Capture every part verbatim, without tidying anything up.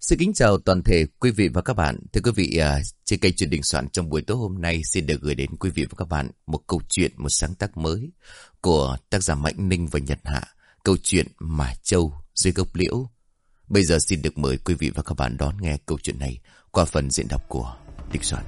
Xin kính chào toàn thể quý vị và các bạn. Thưa quý vị, uh, trên kênh Chuyện Đình Soạn trong buổi tối hôm nay xin được gửi đến quý vị và các bạn một câu chuyện, một sáng tác mới của tác giả Mạnh Ninh và Nhật Hạ. Câu chuyện Mà Châu dưới gốc liễu. Bây giờ xin được mời quý vị và các bạn đón nghe câu chuyện này qua phần diễn đọc của Đình Soạn.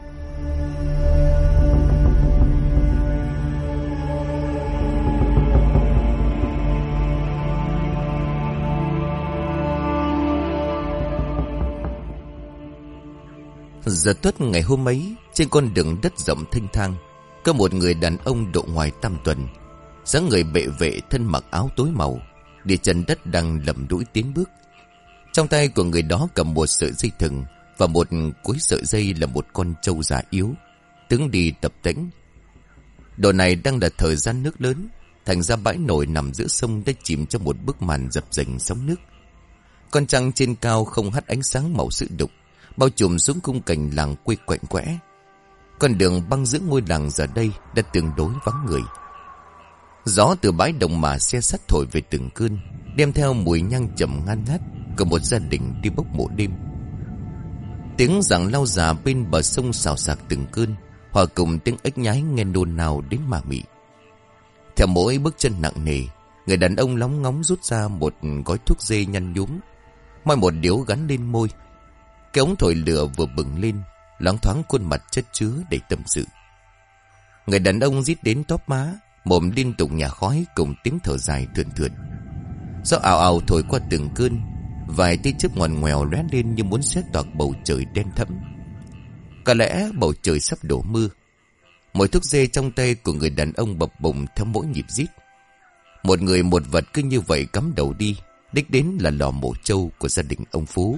Giờ tuất ngày hôm ấy, trên con đường đất rộng thênh thang, có một người đàn ông độ ngoài tam tuần, dáng người bệ vệ, thân mặc áo tối màu, đi chân đất đang lầm đũi tiến bước. Trong tay của người đó cầm một sợi dây thừng, và một cuối sợi dây là một con trâu già yếu, tướng đi tập tễnh. Độ này đang là thời gian nước lớn, thành ra bãi nổi nằm giữa sông đã chìm trong một bức màn dập dềnh sóng nước. Con trăng trên cao không hắt ánh sáng màu sữa đục, bao trùm xuống khung cảnh làng quê quạnh quẽ. Con đường băng giữa ngôi làng giờ đây đã tương đối vắng người. Gió từ bãi đồng mà xe sắt thổi về từng cơn, đem theo mùi nhang trầm ngan ngát của một gia đình đi bốc mộ đêm. Tiếng giảng lau già bên bờ sông xào xạc từng cơn, hòa cùng tiếng ếch nhái nghe nôn nao đến mà mị. Theo mỗi bước chân nặng nề, người đàn ông lóng ngóng rút ra một gói thuốc dê nhăn nhúm, moi một điếu gắn lên môi. Cái ống thổi lửa vừa bừng lên, loáng thoáng khuôn mặt chất chứa đầy tâm sự. Người đàn ông rít đến tóp má, mồm liên tục nhả khói cùng tiếng thở dài thườn thượt. Gió ào ào thổi qua từng cơn, vài tia chớp ngoằn ngoèo lóe lên như muốn xé toạc bầu trời đen thẫm. Có lẽ bầu trời sắp đổ mưa. Mùi thuốc dê trong tay của người đàn ông bập bùng theo mỗi nhịp rít. Một người một vật cứ như vậy cắm đầu đi, đích đến là lò mổ trâu của gia đình ông Phú.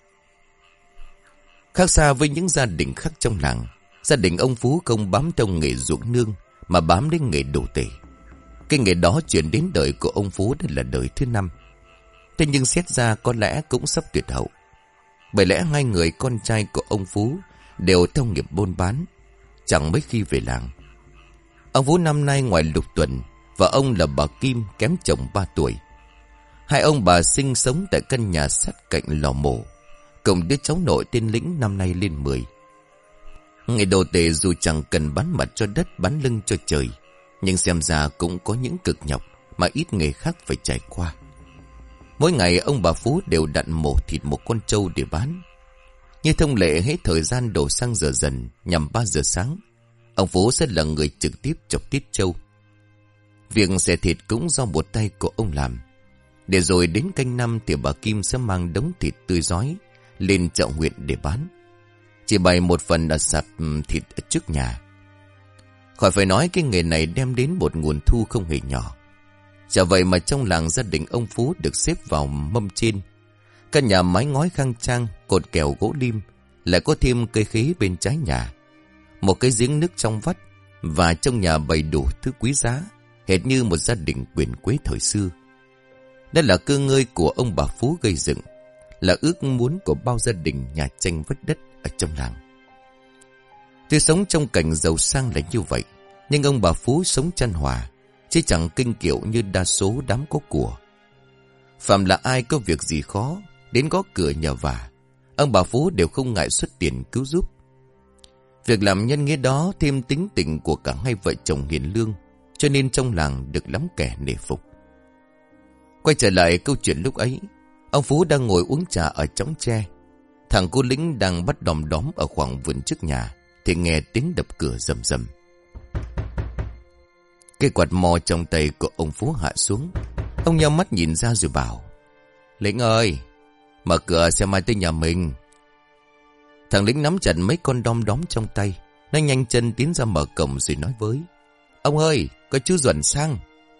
Khác xa với những gia đình khác trong làng, gia đình ông Phú không bám theo nghề ruộng nương mà bám đến nghề đồ tể. Cái nghề đó chuyển đến đời của ông Phú đã là đời thứ năm. Thế nhưng xét ra có lẽ cũng sắp tuyệt hậu. Bởi lẽ hai người con trai của ông Phú đều theo nghiệp buôn bán, chẳng mấy khi về làng. Ông Phú năm nay ngoài lục tuần, và ông là bà Kim kém chồng ba tuổi. Hai ông bà sinh sống tại căn nhà sát cạnh lò mổ, cùng đứa cháu nội tên Lĩnh năm nay lên mười. Nghề đồ tể dù chẳng cần bán mặt cho đất, bán lưng cho trời, nhưng xem ra cũng có những cực nhọc mà ít nghề khác phải trải qua. Mỗi ngày ông bà Phú đều đặn mổ thịt một con trâu để bán. Như thông lệ, hết thời gian đổ sang giờ dần nhằm ba giờ sáng, ông Phú sẽ là người trực tiếp chọc tiết trâu. Việc xẻ thịt cũng do một tay của ông làm. Để rồi đến canh năm thì bà Kim sẽ mang đống thịt tươi rói lên chợ huyện để bán. Chỉ bày một phần ở sạp thịt ở trước nhà. Khỏi phải nói cái nghề này đem đến một nguồn thu không hề nhỏ. Chả vậy mà trong làng gia đình ông Phú được xếp vào mâm trên. Căn nhà mái ngói khang trang, cột kèo gỗ lim, lại có thêm cây khế bên trái nhà, một cái giếng nước trong vắt, và trong nhà bày đủ thứ quý giá, hệt như một gia đình quyền quý thời xưa. Đây là cơ ngơi của ông bà Phú gây dựng, là ước muốn của bao gia đình nhà tranh vách đất ở trong làng. Tuy sống trong cảnh giàu sang là như vậy, nhưng ông bà Phú sống chan hòa, chứ chẳng kinh kiệu như đa số đám có của. Phạm là ai có việc gì khó, đến gõ cửa nhờ vả, ông bà Phú đều không ngại xuất tiền cứu giúp. Việc làm nhân nghĩa đó thêm tính tình của cả hai vợ chồng hiền lương, cho nên trong làng được lắm kẻ nể phục. Quay trở lại câu chuyện lúc ấy, ông Phú đang ngồi uống trà ở chõng tre. Thằng cô Lĩnh đang bắt đom đóm ở khoảng vườn trước nhà, thì nghe tiếng đập cửa rầm rầm. Cây quạt mò trong tay của ông Phú hạ xuống. Ông nheo mắt nhìn ra rồi bảo: Lĩnh ơi, mở cửa xem ai tới nhà mình. Thằng Lĩnh nắm chặt mấy con đom đóm trong tay, nó nhanh chân tiến ra mở cổng rồi nói với: Ông ơi, có chú Duẩn sang.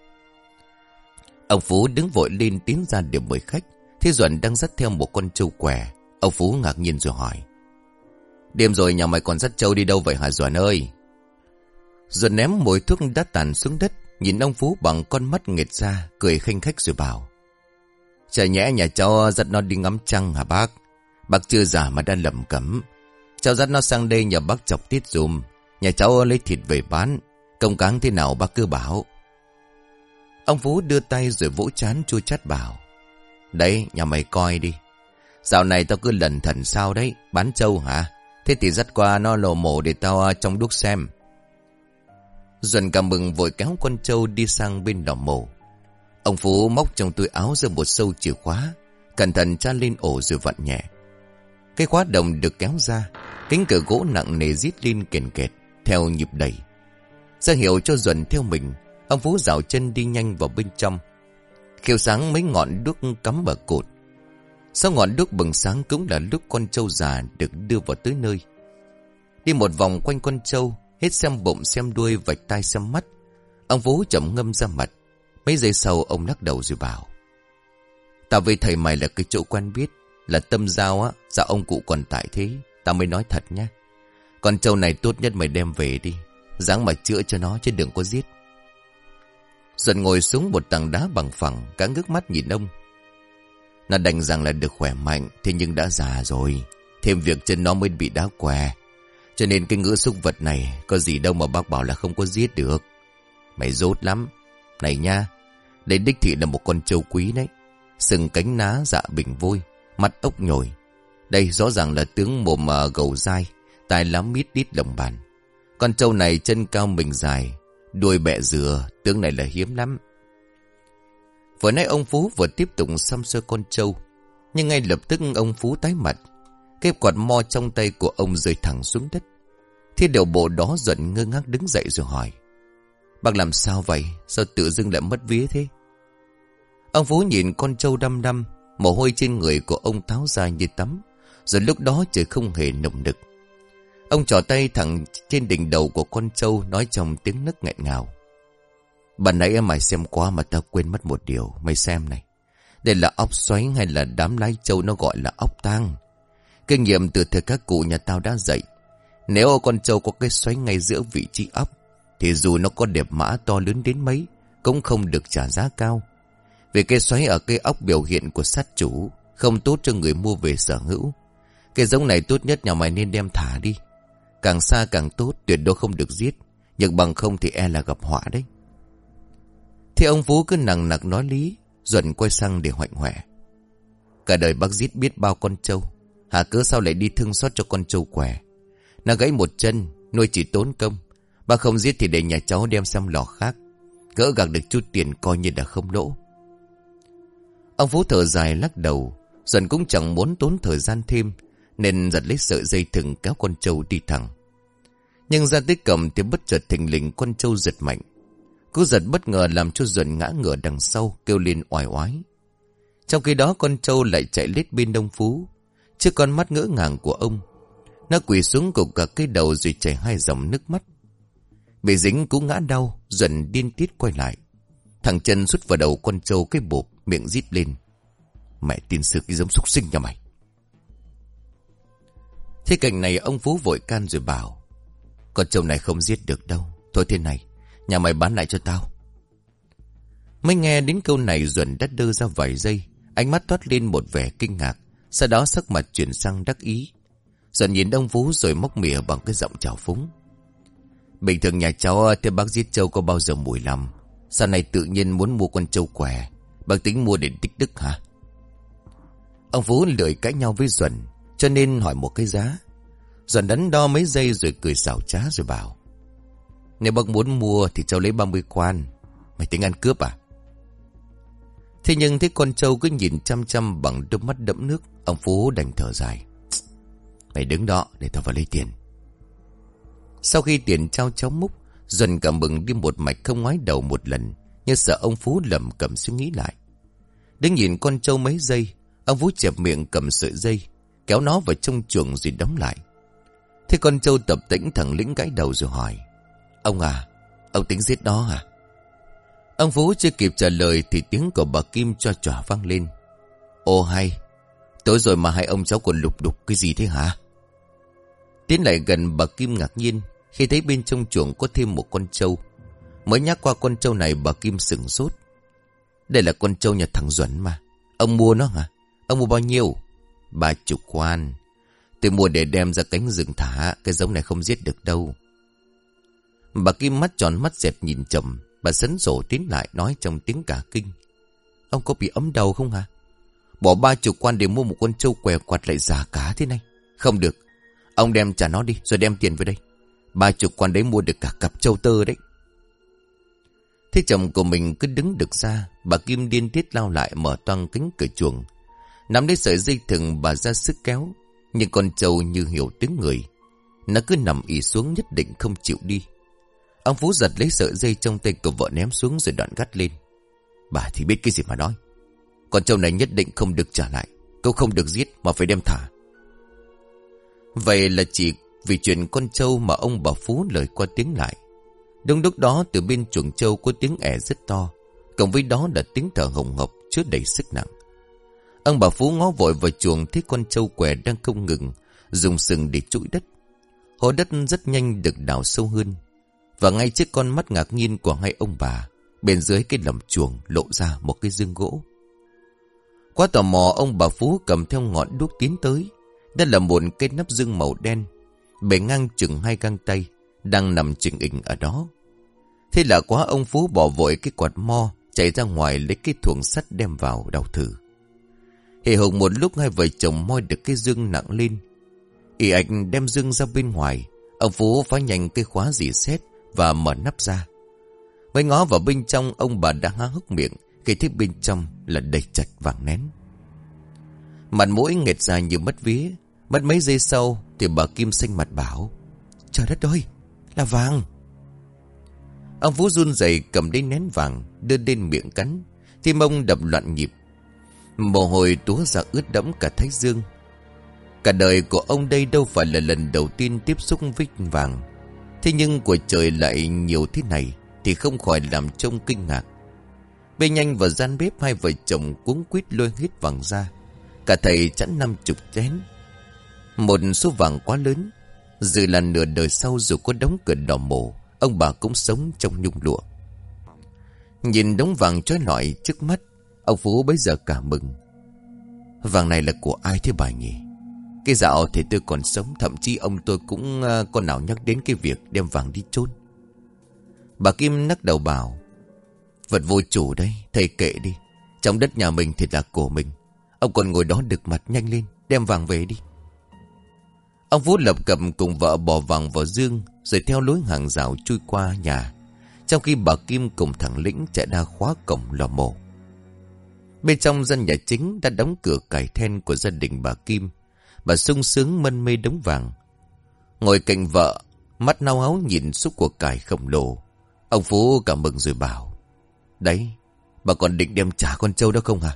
Ông Phú đứng vội lên tiến ra để mời khách. Thế Duẩn đang dắt theo một con trâu què. Ông Phú ngạc nhiên rồi hỏi: Đêm rồi nhà mày còn dắt trâu đi đâu vậy hả Duẩn ơi? Duẩn ném mồi thuốc đã tàn xuống đất, nhìn ông Phú bằng con mắt nghệt ra, cười khinh khách rồi bảo: Chả nhẽ nhà cháu dắt nó đi ngắm trăng hả bác? Bác chưa già mà đã lẩm cẩm. Cháu dắt nó sang đây nhờ bác chọc tiết dùm. Nhà cháu lấy thịt về bán, công cáng thế nào bác cứ bảo. Ông Phú đưa tay rồi vỗ trán chua chát bảo: Đấy, nhà mày coi đi. Dạo này tao cứ lẩn thẩn sao đấy, bán trâu hả? Thế thì dắt qua nó lò mổ để tao trong đúc xem. Duẩn cảm mừng vội kéo con trâu đi sang bên lò mổ. Ông Phú móc trong túi áo ra một sâu chìa khóa, cẩn thận tra lên ổ rồi vặn nhẹ. Cái khóa đồng được kéo ra, cánh cửa gỗ nặng nề rít lên kền kẹt theo nhịp đẩy. Ra hiệu cho Duẩn theo mình, ông Phú dạo chân đi nhanh vào bên trong. Khiêu sáng mấy ngọn đuốc cắm vào cột. Sau ngọn đuốc bừng sáng cũng là lúc con trâu già được đưa vào tới nơi. Đi một vòng quanh con trâu, hết xem bụng xem đuôi vạch tai xem mắt, ông Phú chậm ngâm ra mặt. Mấy giây sau ông lắc đầu rồi bảo: Tao với thầy mày là cái chỗ quen biết, là tâm giao á. Dạ ông cụ còn tại thế, tao mới nói thật nhá. Con trâu này tốt nhất mày đem về đi, dáng mà chữa cho nó chứ đừng có giết. Duẩn ngồi xuống một tảng đá bằng phẳng, cả ngước mắt nhìn ông. Nó đành rằng là được khỏe mạnh, thế nhưng đã già rồi, thêm việc chân nó mới bị đá què. Cho nên cái ngữ súc vật này có gì đâu mà bác bảo là không có giết được. Mày dốt lắm. Này nha, đây đích thị là một con trâu quý đấy. Sừng cánh ná dạ bình vôi, mắt ốc nhồi. Đây rõ ràng là tướng mồm gầu dai, tai lắm mít đít đồng bàn. Con trâu này chân cao mình dài, đuôi bẹ dừa, tướng này là hiếm lắm. Vừa nãy ông Phú vừa tiếp tục xăm soi con trâu, nhưng ngay lập tức ông Phú tái mặt. Cái quạt mo trong tay của ông rơi thẳng xuống đất. Thế điều bộ đó Duẩn ngơ ngác đứng dậy rồi hỏi: Bác làm sao vậy? Sao tự dưng lại mất vía thế? Ông Phú nhìn con trâu đăm đăm, mồ hôi trên người của ông tháo ra như tắm. Rồi lúc đó trời không hề nồng nực. Ông trỏ tay thẳng trên đỉnh đầu của con trâu, nói trong tiếng nấc nghẹn ngào: Bà nãy mày xem qua mà tao quên mất một điều. Mày xem này, đây là óc xoáy hay là đám lái trâu nó gọi là óc tang. Kinh nghiệm từ thời các cụ nhà tao đã dạy, nếu con trâu có cái xoáy ngay giữa vị trí óc, thì dù nó có đẹp mã to lớn đến mấy cũng không được trả giá cao. Vì cái xoáy ở cái óc biểu hiện của sát chủ, không tốt cho người mua về sở hữu. Cái giống này tốt nhất nhà mày nên đem thả đi. Càng xa càng tốt, tuyệt đối không được giết. Nhưng bằng không thì e là gặp họa đấy. Thì ông Phú cứ nằng nặc nói lý. Duẩn quay sang để hoạnh hoẹ: Cả đời bác giết biết bao con trâu, hả cớ sao lại đi thương xót cho con trâu què? Nó gãy một chân, nuôi chỉ tốn công. Bác không giết thì để nhà cháu đem sang lò khác, gỡ gạc được chút tiền coi như là không lỗ. Ông Phú thở dài lắc đầu. Duẩn cũng chẳng muốn tốn thời gian thêm, nên giật lấy sợi dây thừng kéo con trâu đi thẳng. Nhưng ra tới cầm thì bất chợt thình lình con trâu giật mạnh. Cú giật bất ngờ làm cho Duẩn ngã ngửa đằng sau, kêu lên oai oái. Trong khi đó con trâu lại chạy lết bên ông Phú, trước con mắt ngỡ ngàng của ông. Nó quỳ xuống gục cả cái đầu rồi chảy hai dòng nước mắt. Bị dính cú ngã đau, Duẩn điên tiết quay lại. Thằng chân sút vào đầu con trâu cái bộp, miệng rít lên: Mẹ tin sư cái giống súc sinh nhà mày. Thế cảnh này ông Phú vội can rồi bảo: Con trâu này không giết được đâu. Thôi thế này, nhà mày bán lại cho tao. Mới nghe đến câu này Duẩn đắt đơ ra vài giây, ánh mắt toát lên một vẻ kinh ngạc, sau đó sắc mặt chuyển sang đắc ý. Duẩn nhìn ông Phú rồi móc mỉa bằng cái giọng trào phúng: Bình thường nhà cháu thì bác giết trâu có bao giờ mùi lắm. Sau này tự nhiên muốn mua con trâu què, bác tính mua để tích đức hả? Ông Phú lười cãi nhau với Duẩn, cho nên hỏi một cái giá. Duẩn đắn đo mấy giây rồi cười xảo trá rồi bảo: Nếu bác muốn mua thì cháu lấy ba mươi quan. Mày tính ăn cướp à? Thế nhưng thấy con trâu cứ nhìn chăm chăm bằng đôi mắt đẫm nước, ông Phú đành thở dài: Mày đứng đó để tao vào lấy tiền. Sau khi tiền trao cháu múc, Duẩn cảm mừng đi một mạch không ngoái đầu một lần, như sợ ông Phú lẩm cẩm suy nghĩ lại. Đứng nhìn con trâu mấy giây, ông Phú chẹp miệng cầm sợi dây, kéo nó vào trong chuồng rồi đóng lại. Thế con trâu tập tĩnh thẳng lĩnh gãi đầu rồi hỏi: Ông à, ông tính giết nó à? Ông Phú chưa kịp trả lời thì tiếng của bà Kim cho chỏa vang lên: Ô hay, tối rồi mà hai ông cháu còn lục đục cái gì thế hả? Tiến lại gần, bà Kim ngạc nhiên khi thấy bên trong chuồng có thêm một con trâu. Mới nhắc qua con trâu này, bà Kim sửng sốt: Đây là con trâu nhà thằng Duẩn mà. Ông mua nó hả? Ông mua bao nhiêu? Ba chục quan. Tôi mua để đem ra cánh rừng thả. Cái giống này không giết được đâu. Bà Kim mắt tròn mắt dẹt nhìn chồng. Bà sấn sổ tiến lại nói trong tiếng cả kinh: Ông có bị ấm đầu không hả? Bỏ ba chục quan để mua một con trâu què quạt lại già cá thế này. Không được. Ông đem trả nó đi rồi đem tiền về đây. Ba chục quan đấy mua được cả cặp trâu tơ đấy. Thế chồng của mình cứ đứng được ra. Bà Kim điên tiết lao lại mở toang cánh cửa chuồng. Nắm lấy sợi dây thừng bà ra sức kéo. Nhưng con trâu như hiểu tiếng người. Nó cứ nằm ì xuống nhất định không chịu đi. Ông Phú giật lấy sợi dây trong tay của vợ ném xuống rồi đoạn gắt lên. Bà thì biết cái gì mà nói. Con trâu này nhất định không được trả lại. Cậu không được giết mà phải đem thả. Vậy là chỉ vì chuyện con trâu mà ông bà Phú lời qua tiếng lại. Đúng lúc đó từ bên chuồng trâu có tiếng ẻ rất to. Cộng với đó là tiếng thở hồng hộc chứa đầy sức nặng. Ông bà Phú ngó vội vào chuồng thấy con trâu què đang không ngừng dùng sừng để trụi đất. Hố đất rất nhanh được đào sâu hơn. Và ngay trước con mắt ngạc nhiên của hai ông bà, bên dưới cái lầm chuồng lộ ra một cái giương gỗ. Quá tò mò, ông bà Phú cầm theo ngọn đuốc tiến tới. Đó là một cái nắp giương màu đen, bề ngang chừng hai găng tay, đang nằm chình ình ở đó. Thế là quá, ông Phú bỏ vội cái quạt mo, chạy ra ngoài lấy cái thuồng sắt đem vào đào thử. Hì hục một lúc hai vợ chồng moi được cái dương nặng lên. Ỷ ạch đem dương ra bên ngoài, ông Phú phá nhanh cái khóa dì xét và mở nắp ra. Với ngó vào bên trong, ông bà đã há hốc miệng khi thấy bên trong là đầy chạch vàng nén. Mặt mũi nghệt ra như mất vía. Mất mấy giây sau thì bà Kim xanh mặt bảo: Trời đất ơi, là vàng. Ông Phú run rẩy cầm lấy nén vàng đưa lên miệng cắn. Tim ông đập loạn nhịp, mồ hôi túa ra ướt đẫm cả thái dương. Cả đời của ông đây đâu phải là lần đầu tiên tiếp xúc với vàng. Thế nhưng của trời lại nhiều thế này thì không khỏi làm trông kinh ngạc. Bê nhanh vào gian bếp, hai vợ chồng cuống quýt lôi hết vàng ra. Cả thầy chẵn năm chục chén. Một số vàng quá lớn, dự là nửa đời sau dù có đóng cửa đỏ mổ, ông bà cũng sống trong nhung lụa. Nhìn đống vàng chói lọi trước mắt, ông Phú bấy giờ cả mừng. Vàng này là của ai thế bà nhỉ? Cái dạo thì tôi còn sống, thậm chí ông tôi cũng uh, có nào nhắc đến cái việc đem vàng đi chôn. Bà Kim nắc đầu bảo: Vật vô chủ đấy, thầy kệ đi. Trong đất nhà mình thì là của mình. Ông còn ngồi đó đực mặt, nhanh lên, đem vàng về đi. Ông Phú lập cập cùng vợ bỏ vàng vào dương, rồi theo lối hàng rào chui qua nhà. Trong khi bà Kim cùng thằng Lĩnh chạy ra khóa cổng lò mổ. Bên trong gian nhà chính đã đóng cửa cài then của gia đình bà Kim. Bà sung sướng mân mê đống vàng, ngồi cạnh vợ, mắt nao háo nhìn xúc của cải khổng lồ. Ông Phú cảm mừng rồi bảo: Đấy, bà còn định đem trả con trâu đó không hả?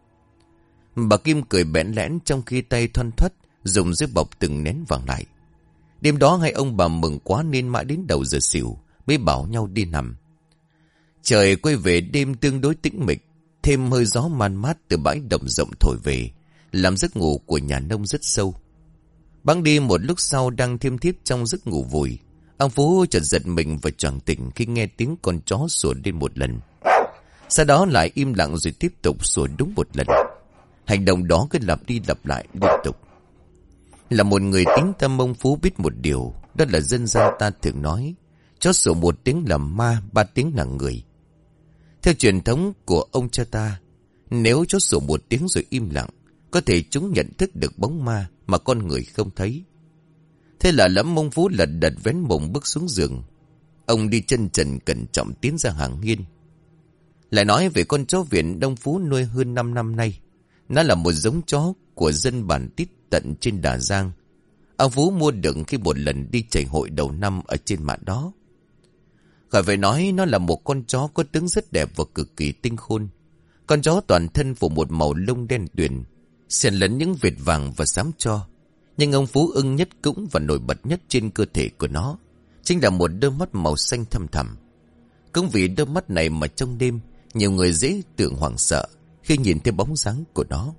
Bà Kim cười bẽn lẽn trong khi tay thoăn thoắt dùng dép bọc từng nén vàng lại. Đêm đó hai ông bà mừng quá nên mãi đến đầu giờ xỉu mới bảo nhau đi nằm. Trời quay về đêm tương đối tĩnh mịch, thêm hơi gió man mát từ bãi đồng rộng thổi về, làm giấc ngủ của nhà nông rất sâu. Bẵng đi một lúc sau, đang thiêm thiếp trong giấc ngủ vùi, ông Phú chợt giật mình và choàng tỉnh khi nghe tiếng con chó sủa lên một lần. Sau đó lại im lặng rồi tiếp tục sủa đúng một lần. Hành động đó cứ lặp đi lặp lại liên tục. Là một người tính tâm, ông Phú biết một điều, đó là dân gian ta thường nói: chó sủa một tiếng là ma, ba tiếng là người. Theo truyền thống của ông cha ta, nếu chó sủa một tiếng rồi im lặng, có thể chúng nhận thức được bóng ma mà con người không thấy. Thế là lẫm, ông Phú lật đật vén mùng bước xuống giường. Ông đi chân trần cẩn trọng tiến ra hàng hiên. Lại nói về con chó Viện ông Phú nuôi hơn năm năm nay. Nó là một giống chó của dân bản Tít tận trên Đà Giang. Ông Phú mua được khi một lần đi chảy hội đầu năm ở trên mạn đó. Khỏi phải nói, nó là một con chó có tướng rất đẹp và cực kỳ tinh khôn. Con chó toàn thân phủ một màu lông đen tuyền, xen lẫn những vệt vàng và xám tro. Nhưng ông Phú ưng nhất cũng và nổi bật nhất trên cơ thể của nó chính là một đôi mắt màu xanh thâm thẳm. Cũng vì đôi mắt này mà trong đêm nhiều người dễ tưởng hoảng sợ khi nhìn thấy bóng dáng của nó.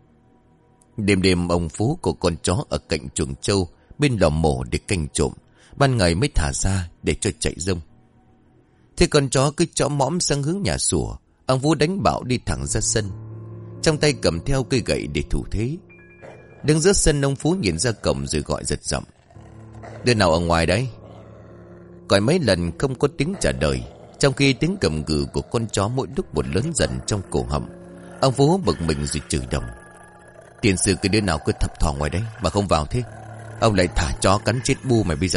Đêm đêm ông Phú của con chó ở cạnh chuồng trâu bên lò mổ để canh trộm, ban ngày mới thả ra để cho chạy rông. Thế con chó cứ chõ mõm sang hướng nhà sủa, ông Phú đánh bạo đi thẳng ra sân, trong tay cầm theo cây gậy để thủ thế. Đứng giữa sân, ông Phú nhìn ra cổng rồi gọi giật giọng: Đứa nào ở ngoài đấy? Gọi mấy lần không có tiếng trả lời, trong khi tiếng gầm gừ của con chó mỗi lúc một lớn dần trong cổ họng. Ông Phú bực mình rồi chửi đồng: Tiền sư cái đứa nào cứ thập thò ngoài đấy mà không vào thế? Ông lại thả chó cắn chết bu mày bây giờ.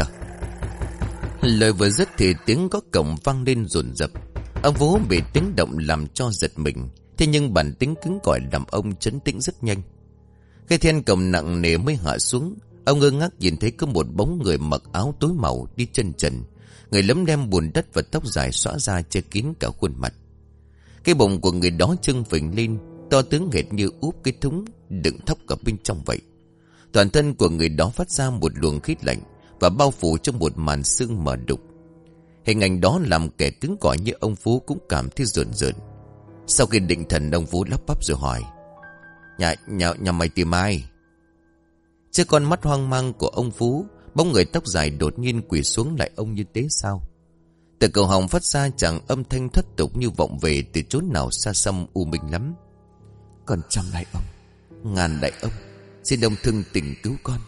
Lời vừa dứt thì tiếng có cổng vang lên dồn dập. Ông Phú bị tiếng động làm cho giật mình. Thế nhưng bản tính cứng cỏi làm ông trấn tĩnh rất nhanh. Khi then cổng nặng nề mới hạ xuống, ông ngơ ngác nhìn thấy có một bóng người mặc áo tối màu đi chân trần. Người lấm lem bùn đất và tóc dài xõa ra che kín cả khuôn mặt. Cái bụng của người đó trưng phình lên, to tướng hệt như úp cái thúng đựng thóc ở bên trong vậy. Toàn thân của người đó phát ra một luồng khí lạnh và bao phủ trong một màn sương mờ đục. Hình ảnh đó làm kẻ cứng cỏi như ông Phú cũng cảm thấy rợn rợn. Sau khi định thần, ông Phú lắp bắp rồi hỏi: Nhà, nhà, nhà mày tìm ai? Trước con mắt hoang mang của ông Phú, bóng người tóc dài đột nhiên quỳ xuống lại ông như thế sao? Từ cầu họng phát ra chàng âm thanh thất tục như vọng về từ chốn nào xa xăm u minh lắm. Con trăm lại ông, ngàn đại ông, xin ông thương tình cứu con.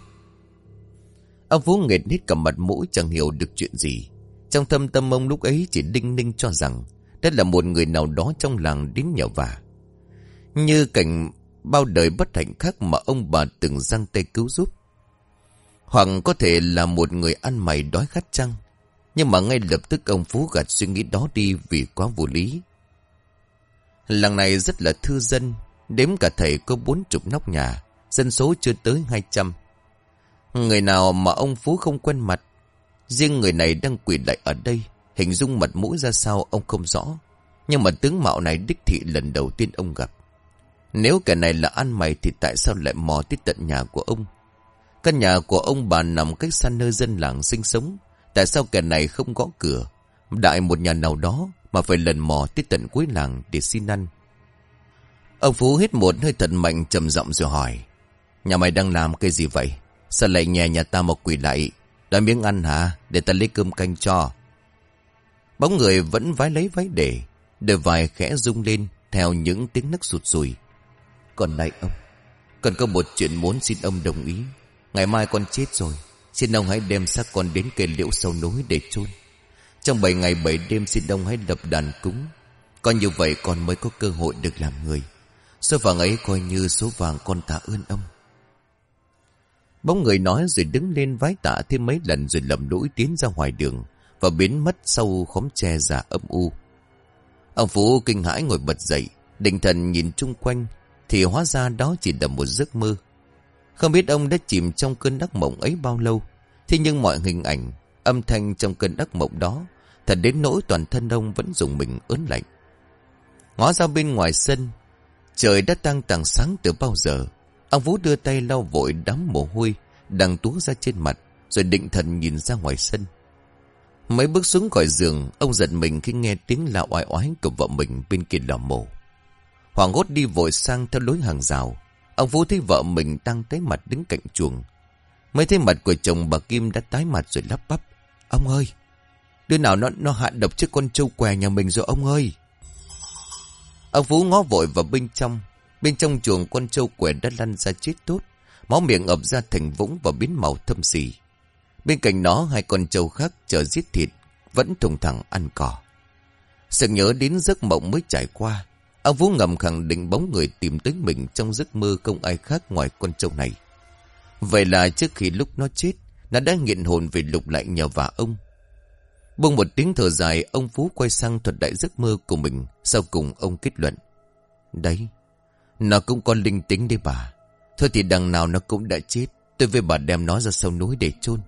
Ông Phú nghệt hết cả mặt mũi, chẳng hiểu được chuyện gì. Trong thâm tâm ông lúc ấy chỉ đinh ninh cho rằng đó là một người nào đó trong làng đến nhờ vả. Như cảnh bao đời bất hạnh khác mà ông bà từng giang tay cứu giúp. Hoặc có thể là một người ăn mày đói khát chăng? Nhưng mà ngay lập tức ông Phú gạt suy nghĩ đó đi vì quá vô lý. Làng này rất là thư dân, đếm cả thầy có bốn chục nóc nhà, dân số chưa tới hai trăm. Người nào mà ông Phú không quen mặt. Riêng người này đang quỳ lại ở đây, hình dung mặt mũi ra sao ông không rõ. Nhưng mà tướng mạo này đích thị lần đầu tiên ông gặp. Nếu kẻ này là ăn mày thì tại sao lại mò tới tận nhà của ông? Căn nhà của ông bà nằm cách xa nơi dân làng sinh sống. Tại sao kẻ này không gõ cửa đại một nhà nào đó mà phải lần mò tới tận cuối làng để xin ăn? Ông Phú hít một hơi thật mạnh, trầm giọng rồi hỏi: Nhà mày đang làm cái gì vậy? Sao lại nhè nhà ta mà quỳ lại? Đòi miếng ăn hả? Để ta lấy cơm canh cho. Bóng người vẫn vái lấy váy để, đôi vai khẽ rung lên theo những tiếng nấc sụt sùi. Còn này ông, còn có một chuyện muốn xin ông đồng ý. Ngày mai con chết rồi, xin ông hãy đem xác con đến cây liễu sau núi để chôn. Trong bảy ngày bảy đêm xin ông hãy lập đàn cúng. Coi như vậy con mới có cơ hội được làm người. Số vàng ấy coi như số vàng con tạ ơn ông. Bóng người nói rồi đứng lên vái tạ thêm mấy lần rồi lầm lũi tiến ra ngoài đường và biến mất sau khóm tre già âm u. Ông Phú kinh hãi ngồi bật dậy, định thần nhìn chung quanh thì hóa ra đó chỉ là một giấc mơ. Không biết ông đã chìm trong cơn ác mộng ấy bao lâu. Thế nhưng mọi hình ảnh, âm thanh trong cơn ác mộng đó thật đến nỗi toàn thân ông vẫn rùng mình ớn lạnh. Ngó ra bên ngoài sân, trời đã tăng tàng sáng từ bao giờ. Ông Vũ đưa tay lau vội đám mồ hôi đang túa ra trên mặt, rồi định thần nhìn ra ngoài sân. Mấy bước xuống khỏi giường, ông giật mình khi nghe tiếng la oai oái của vợ mình bên kia lò mổ. Hoảng hốt đi vội sang theo lối hàng rào. Ông Vũ thấy vợ mình đang tái mặt đứng cạnh chuồng. Mới thấy mặt của chồng bà Kim đã tái mặt rồi lắp bắp: Ông ơi, đứa nào nó nó hạ độc chiếc con trâu què nhà mình rồi ông ơi. Ông Vũ ngó vội vào bên trong. Bên trong chuồng con trâu què đã lăn ra chết tốt, máu miệng ập ra thành vũng và biến màu thâm xì. Bên cạnh nó hai con trâu khác chờ giết thịt vẫn thùng thẳng ăn cỏ. Sự nhớ đến giấc mộng mới trải qua, ông Vũ ngầm khẳng định bóng người tìm tới mình trong giấc mơ không ai khác ngoài con trâu này. Vậy là trước khi lúc nó chết, nó đã nghiện hồn về lục lại nhờ vả ông. Buông một tiếng thở dài, ông Phú quay sang thuật lại giấc mơ của mình. Sau cùng ông kết luận: Đấy, nó cũng có linh tính đấy bà. Thôi thì đằng nào nó cũng đã chết, tôi với bà đem nó ra sau núi để chôn.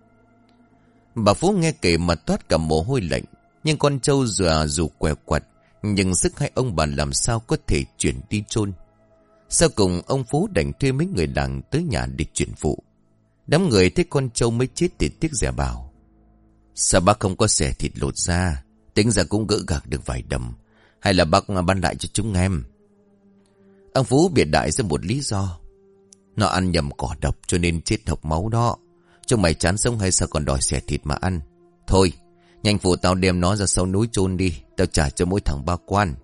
Bà Phú nghe kể mà toát cả mồ hôi lạnh. Nhưng con trâu dù, dù què quặt, nhưng sức hai ông bà làm sao có thể chuyển đi chôn. Sau cùng ông Phú đành thuê mấy người làng tới nhà để chuyển vụ. Đám người thấy con trâu mới chết thì tiếc rẻ bảo: Sao bác không có xẻ thịt lột ra, tính ra cũng gỡ gạc được vài đầm. Hay là bác bán lại cho chúng em? Ông Phú biện đại ra một lý do: Nó ăn nhầm cỏ độc cho nên chết hộc máu đó. Chúng mày chán sống hay sao còn đòi xẻ thịt mà ăn? Thôi, nhanh phụ tao đem nó ra sau núi chôn đi, tao trả cho mỗi thằng ba quan.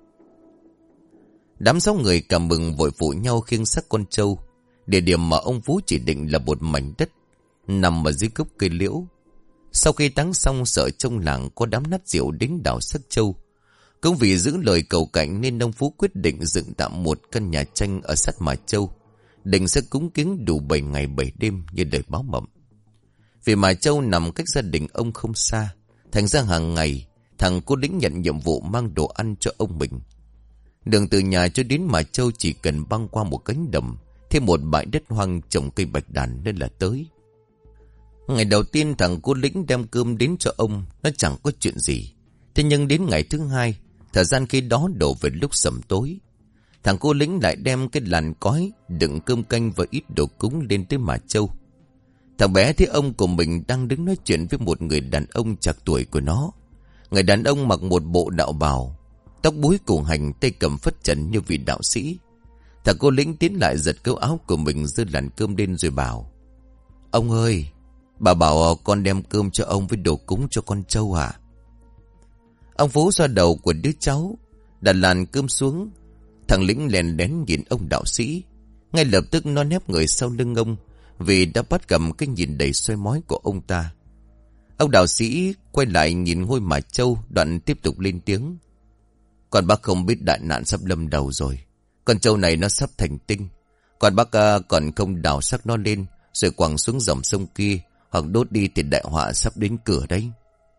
Đám sáu người cảm mừng vội phụ nhau khiêng xác con trâu. Địa điểm mà ông Phú chỉ định là một mảnh đất nằm ở dưới gốc cây liễu. Sau khi táng xong, sợ trong làng có đám nát rượu đến đào xác trâu, Cũng vì giữ lời cầu cạnh nên ông Phú quyết định dựng tạm một căn nhà tranh ở sát Mà Châu, định sẽ cúng kiến đủ bảy ngày bảy đêm như lời báo mộng. Vì Mà Châu nằm cách gia đình ông không xa, thành ra hàng ngày thằng Cô Lĩnh nhận nhiệm vụ mang đồ ăn cho ông mình. Đường từ nhà cho đến Mà Châu chỉ cần băng qua một cánh đồng, thêm một bãi đất hoang trồng cây bạch đàn nên là tới. Ngày đầu tiên thằng Cô Lĩnh đem cơm đến cho ông, nó chẳng có chuyện gì. Thế nhưng đến ngày thứ hai, thời gian khi đó đổ về lúc sẩm tối, thằng Cô Lĩnh lại đem cái làn cói đựng cơm canh và ít đồ cúng lên tới Mà Châu. Thằng bé thấy ông của mình đang đứng nói chuyện với một người đàn ông trạc tuổi của nó. Người đàn ông mặc một bộ đạo bào, tóc búi cổ hành, tay cầm phất trần như vị đạo sĩ. Thằng Cô Lĩnh tiến lại giật cấu áo của mình, giơ làn cơm lên rồi bảo: "Ông ơi, bà bảo con đem cơm cho ông với đồ cúng cho con trâu à?" Ông Phú xoa đầu của đứa cháu, đặt làn cơm xuống. Thằng Lĩnh lèn đén nhìn ông đạo sĩ. Ngay lập tức nó nép người sau lưng ông, vì đã bắt gặp cái nhìn đầy soi mói của ông ta. Ông đạo sĩ quay lại nhìn ngôi Mà Châu, đoạn tiếp tục lên tiếng: "Còn bác không biết đại nạn sắp lâm đầu rồi. Con trâu này nó sắp thành tinh. Còn bác uh, còn không đào xác nó lên rồi quẳng xuống dòng sông kia, hoặc đốt đi thì đại họa sắp đến cửa đấy."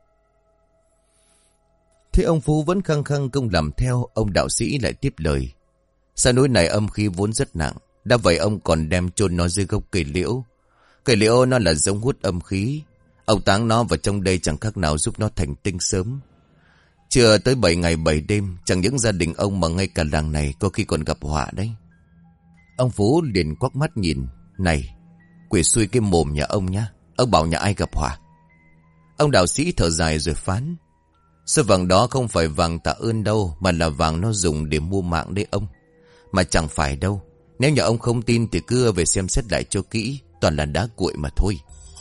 Thế ông Phú vẫn khăng khăng không làm theo. Ông đạo sĩ lại tiếp lời: "Sao núi này âm khí vốn rất nặng, đã vậy ông còn đem chôn nó dưới gốc cây liễu. Cây liễu nó là giống hút âm khí. Ông táng nó vào trong đây chẳng khác nào giúp nó thành tinh sớm. Chưa tới bảy ngày bảy đêm, chẳng những gia đình ông mà ngay cả làng này có khi còn gặp họa đấy." Ông Phú liền quắc mắt nhìn: "Này, quỷ xui cái mồm nhà ông nhá, ông bảo nhà ai gặp họa?" Ông đạo sĩ thở dài rồi phán: "Số vàng đó không phải vàng tạ ơn đâu, mà là vàng nó dùng để mua mạng đấy ông. Mà chẳng phải đâu, nếu nhà ông không tin thì cứ về xem xét lại cho kỹ, toàn là đá cuội mà thôi."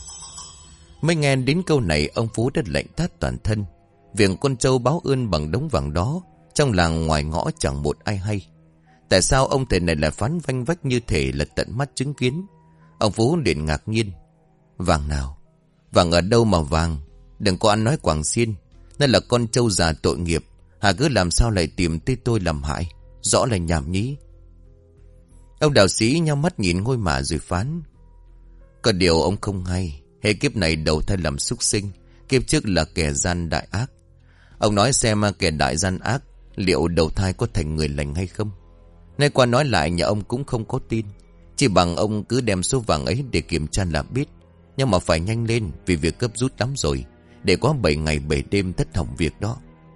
Mới nghe đến câu này, ông Phú đã lạnh tát toàn thân. Việc con trâu báo ơn bằng đống vàng đó, trong làng ngoài ngõ chẳng một ai hay. Tại sao ông thầy này lại phán vanh vách như thể là tận mắt chứng kiến? Ông Phú liền ngạc nhiên: "Vàng nào? Vàng ở đâu mà vàng? Đừng có ăn nói quảng xiên. Nó là con trâu già tội nghiệp, hà cứ làm sao lại tìm tới tôi làm hại? Rõ là nhảm nhí." Ông đạo sĩ nhao mắt nhìn ngôi mả rồi phán: "Có điều ông không hay, hệ kiếp này đầu thai làm súc sinh, kiếp trước là kẻ gian đại ác. Ông nói xem kẻ đại gian ác liệu đầu thai có thành người lành hay không? Nay qua nói lại nhà ông cũng không có tin. Chỉ bằng ông cứ đem số vàng ấy để kiểm tra là biết. Nhưng mà phải nhanh lên, vì việc cấp rút lắm rồi, để có bảy ngày bảy đêm thất hỏng việc đó."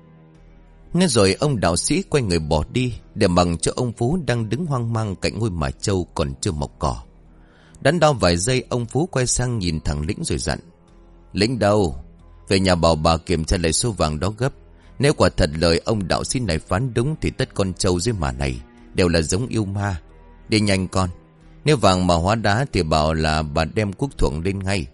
Nghe rồi ông đạo sĩ quay người bỏ đi, để bằng cho ông Phú đang đứng hoang mang cạnh ngôi Mà Châu còn chưa mọc cỏ. Đắn đo vài giây, ông Phú quay sang nhìn thằng Lĩnh rồi dặn: "Lĩnh đâu? Về nhà bảo bà kiểm tra lại số vàng đó gấp. Nếu quả thật lời ông đạo sĩ này phán đúng thì tất con trâu dưới mả này đều là giống yêu ma. Đi nhanh con. Nếu vàng mà hóa đá thì bảo là bà đem cuốc thuộng lên ngay."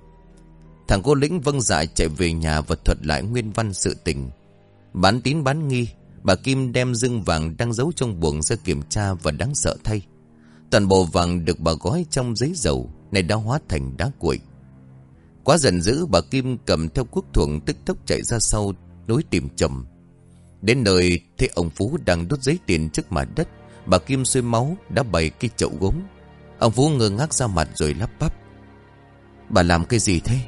Thằng Cô Lĩnh vâng dạ chạy về nhà và thuật lại nguyên văn sự tình. Bán tín bán nghi, bà Kim đem dương vàng đang giấu trong buồng ra kiểm tra, và đáng sợ thay, toàn bộ vàng được bà gói trong giấy dầu này đã hóa thành đá cuội. Quá giận dữ, bà Kim cầm theo cuốc thuộng tức tốc chạy ra sau núi tìm chồng. Đến nơi thấy ông Phú đang đốt giấy tiền trước mặt đất. Bà Kim xuôi máu đã bày cái chậu gốm. Ông Phú ngơ ngác ra mặt rồi lắp bắp: "Bà làm cái gì thế?"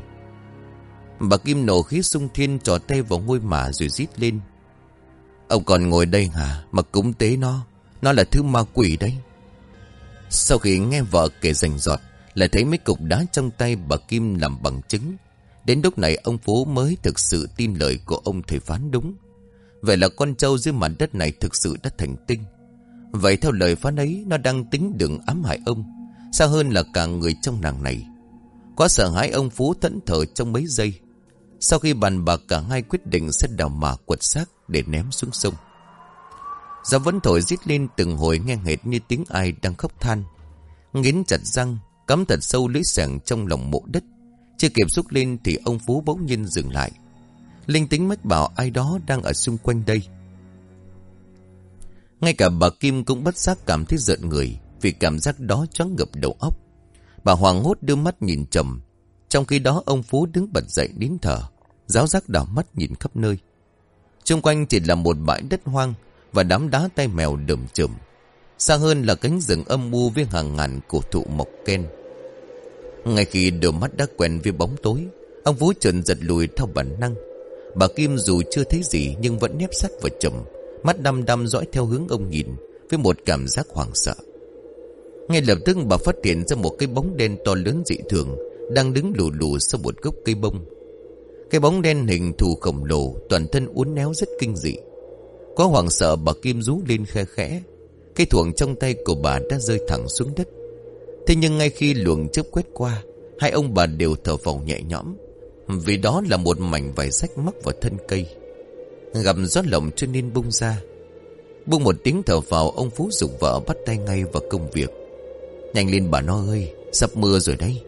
Bà Kim nổ khí xung thiên, trỏ tay vào ngôi mả rồi rít lên: "Ông còn ngồi đây hả mà cúng tế nó? Nó là thứ ma quỷ đấy." Sau khi nghe vợ kể rành rọt, lại thấy mấy cục đá trong tay bà Kim làm bằng chứng. Đến lúc này ông Phú mới thực sự tin lời của ông thầy phán đúng. Vậy là con trâu dưới mặt đất này thực sự đã thành tinh. Vậy theo lời phán ấy, nó đang tính đường ám hại ông, xa hơn là cả người trong làng này. Quá sợ hãi, ông Phú thẫn thờ trong mấy giây. Sau khi bàn bạc, cả hai quyết định sẽ đào mả quật xác để ném xuống sông. Gió vẫn thổi rít lên từng hồi, nghe hệt như tiếng ai đang khóc than. Nghiến chặt răng, cắm thật sâu lưỡi xẻng trong lòng mộ đất. Chưa kịp xúc lên thì ông Phú bỗng nhiên dừng lại. Linh tính mách bảo ai đó đang ở xung quanh đây. Ngay cả bà Kim cũng bất giác cảm thấy rợn người, vì cảm giác đó choáng ngợp đầu óc. Bà hoảng hốt đưa mắt nhìn chồng. Trong khi đó ông Phú đứng bật dậy nín thở, ráo rác đảo mắt nhìn khắp nơi. Xung quanh chỉ là một bãi đất hoang và đám đá tay mèo đờm chởm. Xa hơn là cánh rừng âm u với hàng ngàn cổ thụ mọc ken. Ngay khi đôi mắt đã quen với bóng tối, ông Phú chợt giật lùi theo bản năng. Bà Kim dù chưa thấy gì nhưng vẫn nép sát vào chồng, mắt đăm đăm dõi theo hướng ông nhìn với một cảm giác hoảng sợ. Ngay lập tức bà phát hiện ra một cái bóng đen to lớn dị thường đang đứng lù lù sau một gốc cây bông. Cái bóng đen hình thù khổng lồ, toàn thân uốn éo rất kinh dị. Có hoảng sợ, bà Kim rú lên khe khẽ. Cái thuồng trong tay của bà đã rơi thẳng xuống đất. Thế nhưng ngay khi luồng chớp quét qua, hai ông bà đều thở phào nhẹ nhõm, vì đó là một mảnh vải rách mắc vào thân cây. Gặp gió lộng cho nên bung ra. Buông một tiếng thở phào, ông Phú giục vợ bắt tay ngay vào công việc. Nhanh lên bà nó ơi, sắp mưa rồi đấy.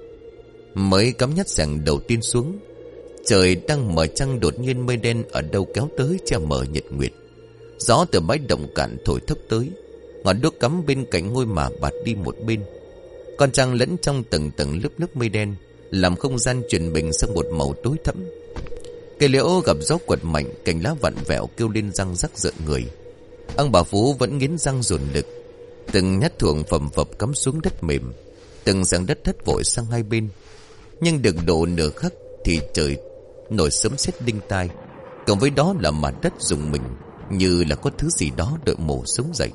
Mới cắm nhát xẻng đầu tiên xuống, trời đang mở trăng, đột nhiên mây đen ở đâu kéo tới che mờ nhật nguyệt. Gió từ bãi động cạn thổi thốc tới, ngọn đuốc cắm bên cạnh ngôi mả bạt đi một bên. Con trăng lẫn trong tầng tầng lớp lớp mây đen, làm không gian chuyển bình sang một màu tối thẫm. Cây liễu gặp gió quật mạnh, cành lá vặn vẹo kêu lên răng rắc rợn người. Ông bà Phú vẫn nghiến răng dồn lực. Từng nhát thuồng phầm phập cắm xuống đất mềm, từng giằng đất thất vội sang hai bên. Nhưng được độ nửa khắc thì trời nổi sấm sét đinh tai, cộng với đó là mặt đất rung mình, như là có thứ gì đó đợi mổ sống dậy.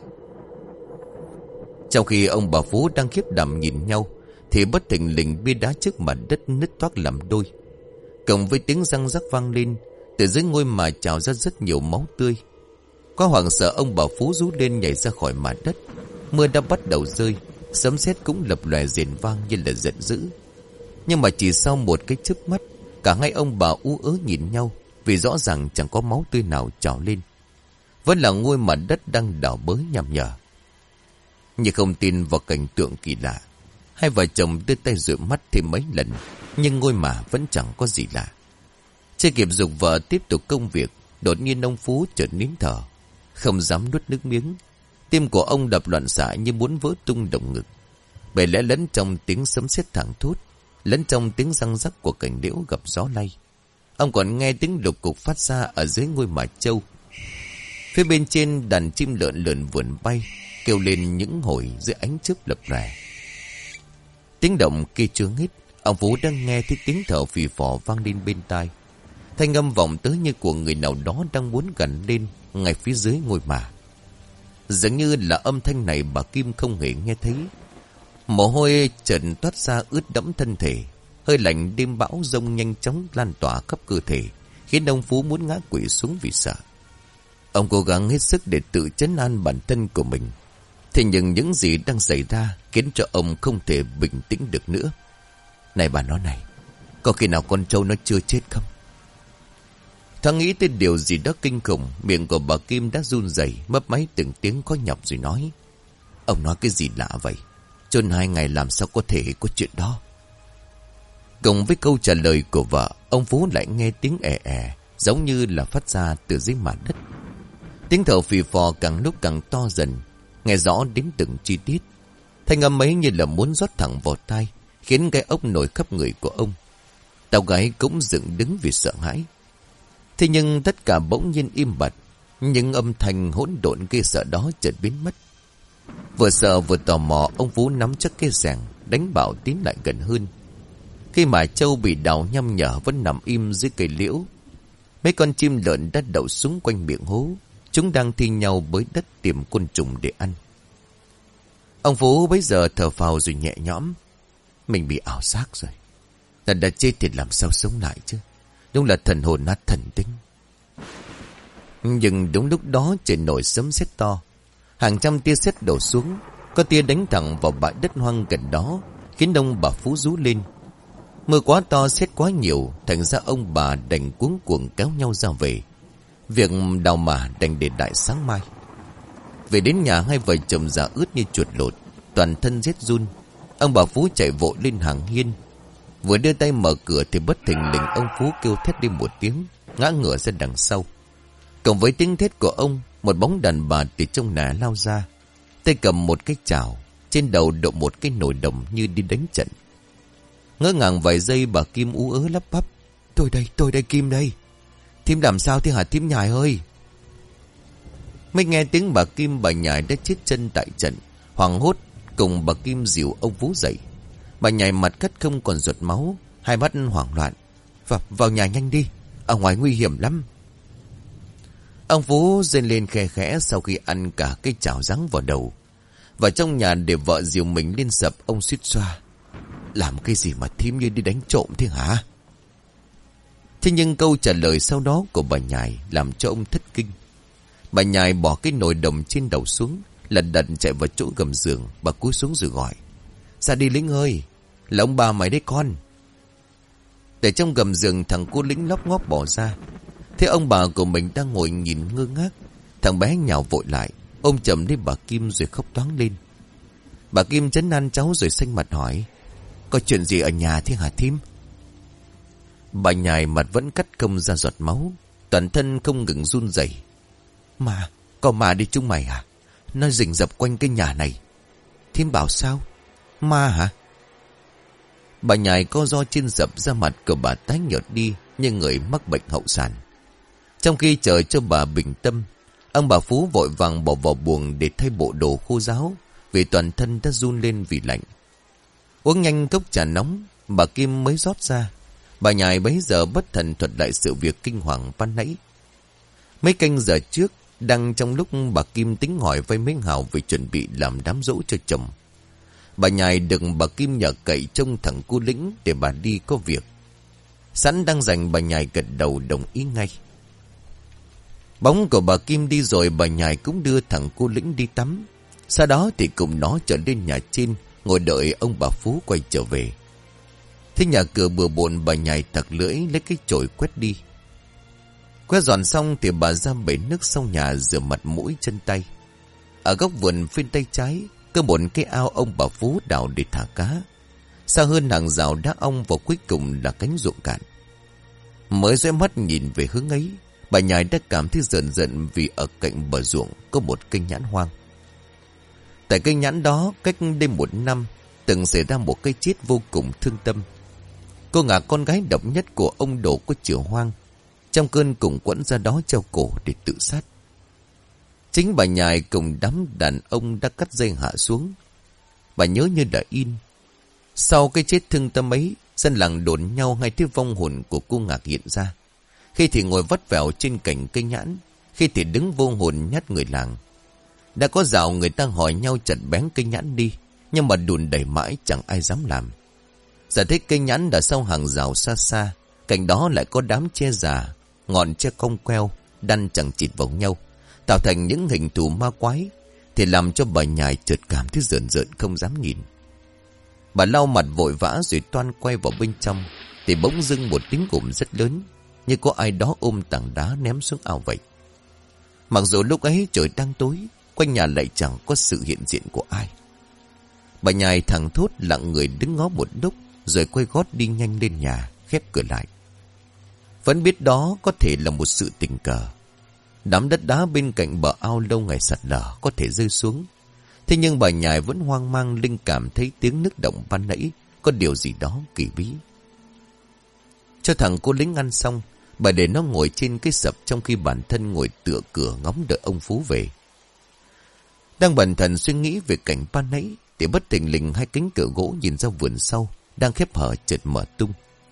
Trong khi ông bà Phú đang khiếp đảm nhìn nhau, thì bất thình lình bia đá trước mặt đất nứt toác làm đôi. Cộng với tiếng răng rắc vang lên, từ dưới ngôi mà trào ra rất nhiều máu tươi. Có hoảng sợ, ông bà Phú rú lên nhảy ra khỏi mặt đất. Mưa đã bắt đầu rơi, sấm sét cũng lập lòe rền vang như là giận dữ. Nhưng mà chỉ sau một cái chớp mắt, cả hai ông bà ú ớ nhìn nhau, vì rõ ràng chẳng có máu tươi nào trào lên. Vẫn là ngôi mặt đất đang đảo bới nhằm nhở. Nhưng không tin vào cảnh tượng kỳ lạ, hai vợ chồng đưa tay dụi mắt thêm mấy lần, nhưng ngôi mả vẫn chẳng có gì lạ. Chưa kịp giục vợ tiếp tục công việc, đột nhiên ông Phú chợt nín thở, không dám nuốt nước miếng. Tim của ông đập loạn xạ như muốn vỡ tung động ngực. Bởi lẽ lẫn trong tiếng sấm sét thẳng thốt, lẫn trong tiếng răng rắc của cành liễu gặp gió lay, ông còn nghe tiếng lục cục phát ra ở dưới ngôi mả trâu. Phía bên trên đàn chim lợn lợn vườn bay, kêu lên những hồi dưới ánh chớp lập lòe. Tiếng động kia chưa hết, ông Phú đang nghe thấy tiếng thở phì phò vang lên bên tai. Thanh âm vọng tới như của người nào đó đang muốn gần lên ngay phía dưới ngôi mả. Dường như là âm thanh này bà Kim không hề nghe thấy. Mồ hôi trần toát ra ướt đẫm thân thể, hơi lạnh đêm bão giông nhanh chóng lan tỏa khắp cơ thể, khiến ông Phú muốn ngã quỵ xuống vì sợ. Ông cố gắng hết sức để tự trấn an bản thân của mình. Thế nhưng những gì đang xảy ra khiến cho ông không thể bình tĩnh được nữa. Này bà nói này, có khi nào con trâu nó chưa chết không? Thoáng nghĩ tới điều gì đó kinh khủng, miệng của bà Kim đã run rẩy, mấp máy từng tiếng khó nhọc rồi nói: Ông nói cái gì lạ vậy? Chôn hai ngày làm sao có thể có chuyện đó? Cùng với câu trả lời của vợ, ông Phú lại nghe tiếng ẻ ẻ, giống như là phát ra từ dưới mặt đất. Tiếng thở phì phò càng lúc càng to dần, nghe rõ đến từng chi tiết. Thanh âm ấy như là muốn rót thẳng vào tai, khiến cái ốc nổi khắp người của ông. Tao gái cũng dựng đứng vì sợ hãi. Thế nhưng tất cả bỗng nhiên im bặt, những âm thanh hỗn độn ghê sợ đó chợt biến mất. Vừa sợ vừa tò mò, ông Phú nắm chắc cây xẻng, đánh bảo tiến lại gần hơn. Khi mà trâu bị đào nhăm nhở vẫn nằm im dưới cây liễu. Mấy con chim lợn đã đậu xuống quanh miệng hố, chúng đang thi nhau bới đất tìm côn trùng để ăn. Ông Phú bấy giờ thở phào rồi nhẹ nhõm. Mình bị ảo giác rồi. Lần đã chết thì làm sao sống lại chứ? Đúng là thần hồn nát thần tính. Nhưng đúng lúc đó trời nổi sấm sét to. Hàng trăm tia sét đổ xuống, có tia đánh thẳng vào bãi đất hoang gần đó, khiến ông bà Phú rú lên. Mưa quá to, sét quá nhiều, thành ra ông bà đành cuống cuồng kéo nhau ra về. Việc đào mả đành để đại sáng mai. Về đến nhà, hai vợ chồng già ướt như chuột lột, toàn thân rét run. Ông bà Phú chạy vội lên hàng hiên. Vừa đưa tay mở cửa thì bất thình lình ông Phú kêu thét đi một tiếng, ngã ngửa ra đằng sau. Cộng với tiếng thét của ông, một bóng đàn bà từ trong nhà lao ra, tay cầm một cái chảo, trên đầu đội một cái nồi đồng như đi đánh trận. Ngỡ ngàng vài giây, bà Kim ú ớ lắp bắp: Tôi đây, tôi đây, Kim đây. Thím làm sao thế hả thím Nhài ơi? Mới nghe tiếng bà Kim, bà Nhài đã chết chân tại trận. Hoảng hốt cùng bà Kim dìu ông Phú dậy. Bà Nhài mặt cắt không còn giọt máu, hai mắt hoảng loạn. Vào, vào nhà nhanh đi, ở ngoài nguy hiểm lắm. Ông Phú rên lên khe khẽ sau khi ăn cả cái chảo rắn vào đầu. Và trong nhà để vợ dìu mình lên sập, ông suýt xoa. Làm cái gì mà thím như đi đánh trộm thế hả? Thế nhưng câu trả lời sau đó của bà Nhài làm cho ông thất kinh. Bà Nhài bỏ cái nồi đồng trên đầu xuống, lật đật chạy vào chỗ gầm giường. Bà cúi xuống rồi gọi. Ra đi Lĩnh ơi, là ông bà mày đấy con. Để trong gầm giường, thằng cô Lĩnh lóc ngóp bỏ ra. Thế ông bà của mình đang ngồi nhìn ngơ ngác. Thằng bé nhào vội lại, ôm chầm lấy bà Kim rồi khóc toáng lên. Bà Kim trấn an cháu rồi xanh mặt hỏi. Có chuyện gì ở nhà thế hả thím? Bà Nhài mặt vẫn cắt không ra giọt máu, toàn thân không ngừng run rẩy. Mà, có ma đi chúng mày à? Nó rình rập quanh cái nhà này. Thím bảo sao? Ma hả? Bà Nhài co ro trên dập ra, mặt của bà tái nhợt đi như người mắc bệnh hậu sản. Trong khi chờ cho bà bình tâm, ông bà Phú vội vàng bỏ vào buồng để thay bộ đồ khô ráo, vì toàn thân đã run lên vì lạnh. Uống nhanh cốc trà nóng, bà Kim mới rót ra. Bà Nhài bấy giờ bất thần thuật lại sự việc kinh hoàng ban nãy. Mấy canh giờ trước, đang trong lúc bà Kim tính hỏi vay mấy hào về chuẩn bị làm đám giỗ cho chồng, bà Nhài được bà Kim nhờ cậy trông thằng cô Lĩnh để bà đi có việc. Sẵn đang rảnh, bà Nhài gật đầu đồng ý ngay. Bóng của bà Kim đi rồi, bà Nhài cũng đưa thằng cô Lĩnh đi tắm. Sau đó thì cùng nó trở lên nhà trên, ngồi đợi ông bà Phú quay trở về. Thế nhà cửa bừa bộn, bà Nhài tặc lưỡi lấy cái chổi quét đi. Quét dọn xong thì bà ra bể nước sau nhà rửa mặt mũi chân tay. Ở góc vườn phía tay trái có một cái ao ông bà Phú đào để thả cá. Xa hơn hàng rào đá ong, và cuối cùng là cánh ruộng cạn. Mới dõi mắt nhìn về hướng ấy, bà Nhài đã cảm thấy giận giận vì ở cạnh bờ ruộng có một cây nhãn hoang. Tại cây nhãn đó, cách đây một năm từng xảy ra một cái chết vô cùng thương tâm. Cô Ngà, con gái độc nhất của ông Đồ có chửa hoang, trong cơn cùng quẫn ra đó treo cổ để tự sát. Chính bà Nhài cùng đám đàn ông đã cắt dây hạ xuống. Bà nhớ như đã in. Sau cái chết thương tâm ấy, dân làng đồn nhau ngay tiếng vong hồn của cô Ngạc hiện ra. Khi thì ngồi vắt vẻo trên cành cây nhãn, khi thì đứng vô hồn nhát người làng. Đã có dạo người ta hỏi nhau chặt bén cây nhãn đi, nhưng mà đùn đẩy mãi chẳng ai dám làm. Giờ thấy cây nhãn đã sau hàng rào xa xa, cạnh đó lại có đám tre già, ngọn tre cong queo, đan chẳng chịt vào nhau, tạo thành những hình thù ma quái, thì làm cho bà Nhài chợt cảm thấy rợn rợn không dám nhìn. Bà lau mặt vội vã rồi toan quay vào bên trong, thì bỗng dưng một tiếng gầm rất lớn, như có ai đó ôm tảng đá ném xuống ao vậy. Mặc dù lúc ấy trời đang tối, quanh nhà lại chẳng có sự hiện diện của ai. Bà Nhài thẳng thốt lặng người đứng ngó một lúc, rồi quay gót đi nhanh lên nhà, khép cửa lại. Vẫn biết đó có thể là một sự tình cờ. Đám đất đá bên cạnh bờ ao lâu ngày sạt lở có thể rơi xuống. Thế nhưng bà Nhài vẫn hoang mang, linh cảm thấy tiếng nước động ban nãy có điều gì đó kỳ bí. Cho thằng cô Lính ăn xong, bà để nó ngồi trên cái sập, trong khi bản thân ngồi tựa cửa ngóng đợi ông Phú về. Đang bần thần suy nghĩ về cảnh ban nãy, thì bất thình lình hai cánh cửa gỗ nhìn ra vườn sau đang khép hở chợt mở tung.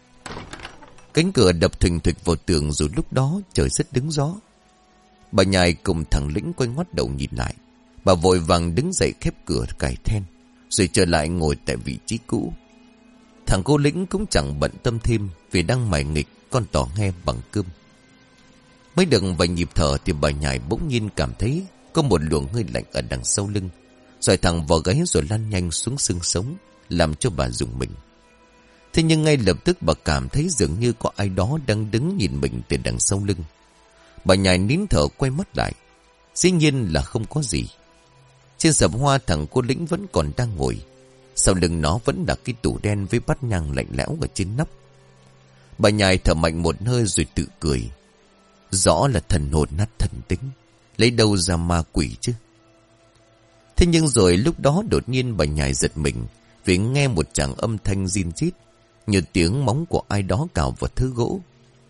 Cánh cửa đập thình thịch vào tường, rồi lúc đó trời rất đứng gió. Bà Nhài cùng thằng Lĩnh quay ngoắt đầu nhìn lại. Bà vội vàng đứng dậy khép cửa cài then, rồi trở lại ngồi tại vị trí cũ. Thằng cô Lĩnh cũng chẳng bận tâm thêm, vì đang mải nghịch con tỏ nghe bằng cơm. Mới được vài nhịp thở thì bà Nhài bỗng nhiên cảm thấy có một luồng hơi lạnh ở đằng sau lưng, rồi thẳng vào gáy rồi lan nhanh xuống xương sống, làm cho bà rùng mình. Thế nhưng ngay lập tức bà cảm thấy dường như có ai đó đang đứng nhìn mình từ đằng sau lưng. Bà Nhài nín thở quay mắt lại. Dĩ nhiên là không có gì. Trên sập hoa, thằng cô Lĩnh vẫn còn đang ngồi. Sau lưng nó vẫn là cái tủ đen với bát nhang lạnh lẽo ở trên nóc. Bà Nhài thở mạnh một hơi rồi tự cười. Rõ là thần hồn nát thần tính, lấy đâu ra ma quỷ chứ. Thế nhưng rồi lúc đó đột nhiên bà Nhài giật mình, vì nghe một tràng âm thanh rin rít, như tiếng móng của ai đó cào vào thứ gỗ.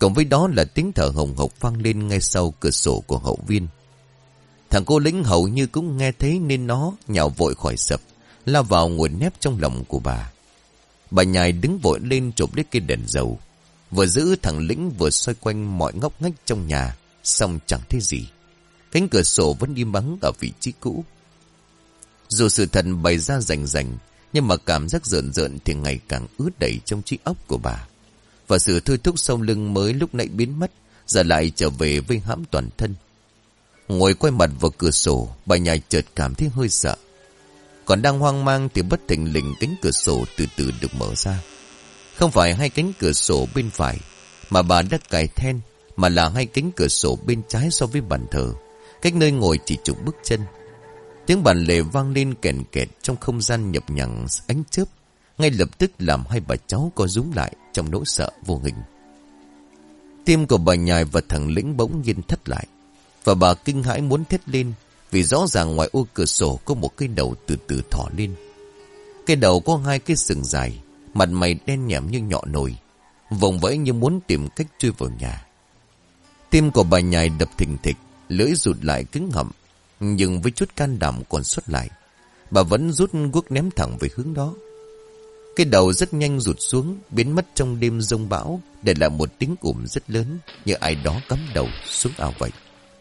Cộng với đó là tiếng thở hồng hộc vang lên ngay sau cửa sổ của hậu viên. Thằng cô lính hầu như cũng nghe thấy nên nó nhào vội khỏi sập, lao vào ngồi nép trong lòng của bà. Bà Nhài đứng vội lên chụp lấy cây đèn dầu, vừa giữ thằng lính vừa xoay quanh mọi ngóc ngách trong nhà, xong chẳng thấy gì. Cánh cửa sổ vẫn im ắng ở vị trí cũ. Dù sự thật bày ra rành rành, nhưng mà cảm giác rợn rợn thì ngày càng ướt đầy trong trí óc của bà. Và sự thôi thúc sau lưng mới lúc nãy biến mất, giờ lại trở về vây hãm toàn thân. Ngồi quay mặt vào cửa sổ, bà Nhài chợt cảm thấy hơi sợ. Còn đang hoang mang thì bất thình lình cánh cửa sổ từ từ được mở ra. Không phải hai cánh cửa sổ bên phải mà bà đã cài then, mà là hai cánh cửa sổ bên trái so với bàn thờ, cách nơi ngồi chỉ chục bước chân. Tiếng bàn lề vang lên kèn kẹt trong không gian nhập nhằng ánh chớp, ngay lập tức làm hai bà cháu co rúm lại trong nỗi sợ vô hình. Tim của bà Nhài và thằng lính bỗng nhiên thắt lại, và bà kinh hãi muốn thét lên, vì rõ ràng ngoài ô cửa sổ có một cái đầu từ từ thỏ lên. Cái đầu có hai cái sừng dài, mặt mày đen nhẻm như nhọ nồi, vùng vẫy như muốn tìm cách chui vào nhà. Tim của bà Nhài đập thình thịch, lưỡi rụt lại cứng họng, nhưng với chút can đảm còn xuất lại, bà vẫn rút guốc ném thẳng về hướng đó. Cái đầu rất nhanh rụt xuống, biến mất trong đêm giông bão, để lại một tiếng ùm rất lớn, như ai đó cắm đầu xuống ao vậy.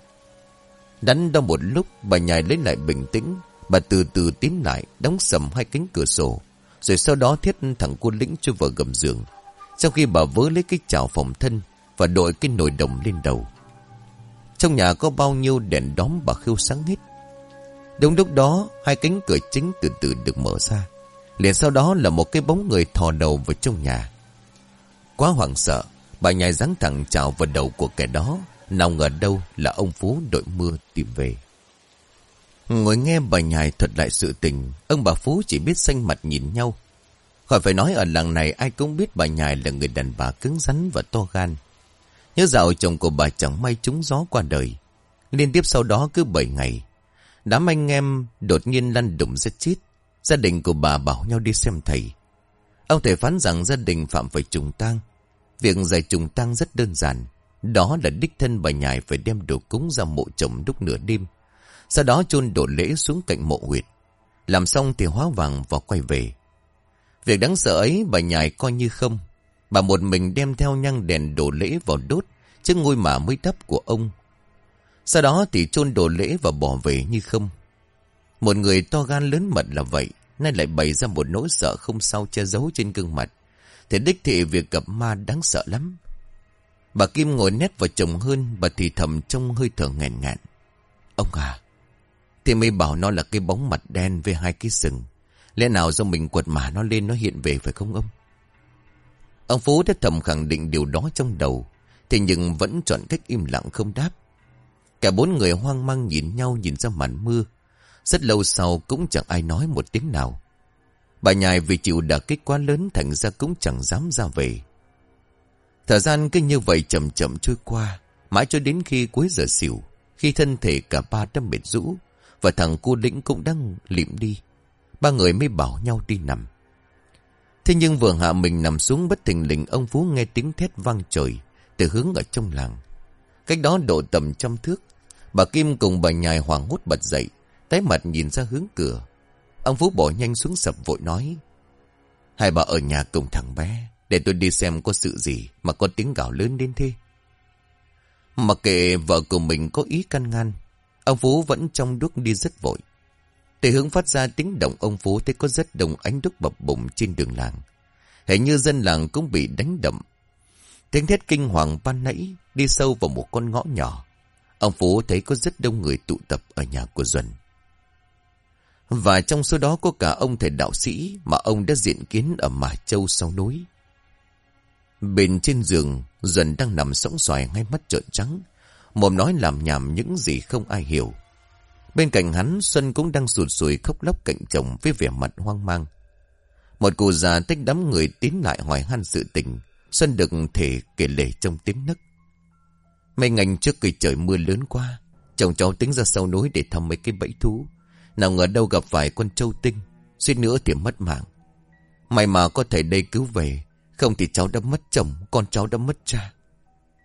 Đắn đo một lúc, bà Nhài lấy lại bình tĩnh. Bà từ từ tiến lại, đóng sầm hai cánh cửa sổ, rồi sau đó thiết thằng cô lính chui vào gầm giường. Sau khi bà vớ lấy cái chảo phòng thân và đội cái nồi đồng lên đầu. Trong nhà có bao nhiêu đèn đóm bà khêu sáng hết. Đúng lúc đó, hai cánh cửa chính từ từ được mở ra. Liền sau đó là một cái bóng người thò đầu vào trong nhà. Quá hoảng sợ, bà Nhài giáng thẳng chảo vào đầu của kẻ đó. Nào ngờ đâu là ông Phú đội mưa tìm về. Ngồi nghe bà Nhài thuật lại sự tình, ông bà Phú chỉ biết xanh mặt nhìn nhau. Khỏi phải nói ở làng này ai cũng biết bà Nhài là người đàn bà cứng rắn và to gan. Nhớ dạo chồng của bà chẳng may trúng gió qua đời. Liên tiếp sau đó cứ bảy ngày, đám anh em đột nhiên lăn đùng ra chết. Gia đình của bà bảo nhau đi xem thầy. Ông thầy phán rằng gia đình phạm phải trùng tang. Việc giải trùng tang rất đơn giản. Đó là đích thân bà Nhài phải đem đồ cúng ra mộ chồng lúc nửa đêm, sau đó chôn đồ lễ xuống cạnh mộ huyệt. Làm xong thì hóa vàng và quay về. Việc đáng sợ ấy bà Nhài coi như không. Bà một mình đem theo nhang đèn đồ lễ vào đốt trước ngôi mả mới đắp của ông. Sau đó thì chôn đồ lễ và bỏ về như không. Một người to gan lớn mật là vậy, nay lại bày ra một nỗi sợ không sao che giấu trên gương mặt, thì đích thị việc gặp ma đáng sợ lắm. Bà Kim ngồi nét vào chồng hơn, bà thì thầm trong hơi thở nghẹn ngạn. Ông à, thì mới bảo nó là cái bóng mặt đen với hai cái sừng. Lẽ nào do mình quật mả nó lên nó hiện về phải không ông? Ông Phú đã thầm khẳng định điều đó trong đầu, thế nhưng vẫn chọn cách im lặng không đáp. Cả bốn người hoang mang nhìn nhau nhìn ra màn mưa. Rất lâu sau cũng chẳng ai nói một tiếng nào. Bà Nhài vì chịu đả kích quá lớn thành ra cũng chẳng dám ra về. Thời gian cứ như vậy chậm chậm trôi qua, mãi cho đến khi cuối giờ xỉu, khi thân thể cả ba đã mệt rũ và thằng cô lĩnh cũng đang lịm đi, ba người mới bảo nhau đi nằm. Thế nhưng vừa hạ mình nằm xuống, bất thình lình ông Phú nghe tiếng thét vang trời từ hướng ở trong làng, cách đó độ tầm trăm thước. Bà Kim cùng bà Nhài hoảng hốt bật dậy, tái mặt nhìn ra hướng cửa. Ông Phú bỏ nhanh xuống sập vội nói: Hai bà ở nhà cùng thằng bé, để tôi đi xem có sự gì mà có tiếng gào lớn đến thế. Mặc kệ vợ của mình có ý can ngăn, ông Phú vẫn trong đuốc đi rất vội. Từ hướng phát ra tiếng động, ông Phú thấy có rất đông ánh đuốc bập bùng trên đường làng. Hình như dân làng cũng bị đánh đậm. Tiếng thét kinh hoàng ban nãy đi sâu vào một con ngõ nhỏ. Ông Phú thấy có rất đông người tụ tập ở nhà của Duẩn. Và trong số đó có cả ông thầy đạo sĩ mà ông đã diện kiến ở Mả Châu sau núi. Bên trên giường, Duẩn đang nằm sõng xoài, hai mắt trợn trắng, mồm nói làm nhảm những gì không ai hiểu. Bên cạnh hắn, Xuân cũng đang sụt sùi khóc lóc cạnh chồng với vẻ mặt hoang mang. Một cụ già tách đám người tiến lại hỏi han sự tình. Xuân được thể kể lể trong tiếng nấc. Mấy ngày trước kỳ trời mưa lớn quá, chồng cháu tính ra sau núi để thăm mấy cái bẫy thú. Nào ngờ đâu gặp phải con trâu tinh, suýt nữa thì mất mạng. May mà có thầy đây cứu về, không thì cháu đã mất chồng, con cháu đã mất cha.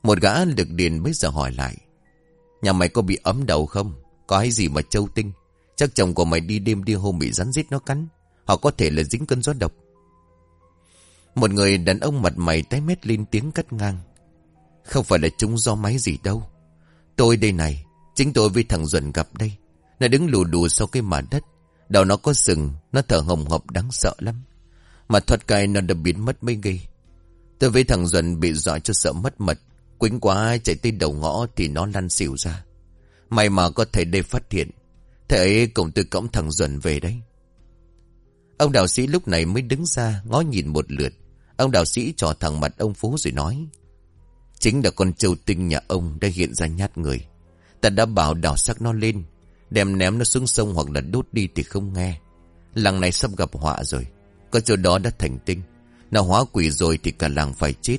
Một gã lực điền bây giờ hỏi lại. Nhà mày có bị ấm đầu không? Có hay gì mà trâu tinh? Chắc chồng của mày đi đêm đi hôm bị rắn rít nó cắn. Họ có thể là dính cơn gió độc. Một người đàn ông mặt mày tái mét lên tiếng cắt ngang. Không phải là chúng gió máy gì đâu. Tôi đây này, chính tôi với thằng Duẩn gặp đây. Nó đứng lù đù sau cái mả đất. Đầu nó có sừng, nó thở hồng hộc đáng sợ lắm. Mà thoát cai nó đã biến mất mới ghê. Tôi với thằng Duẩn bị dọa cho sợ mất mật. Quýnh quá chạy tới đầu ngõ thì nó lăn xỉu ra. May mà có thầy đây phát hiện. Thầy ấy cùng tôi cõng thằng Duẩn về đấy. Ông đạo sĩ lúc này mới đứng ra ngó nhìn một lượt. Ông đạo sĩ trỏ thẳng mặt ông Phú rồi nói. Chính là con trâu tinh nhà ông đã hiện ra nhát người. Ta đã bảo đào xác nó lên, đem ném nó xuống sông hoặc là đốt đi thì không nghe. Làng này sắp gặp họa rồi. Con trâu đó đã thành tinh. Nó hóa quỷ rồi thì cả làng phải chết.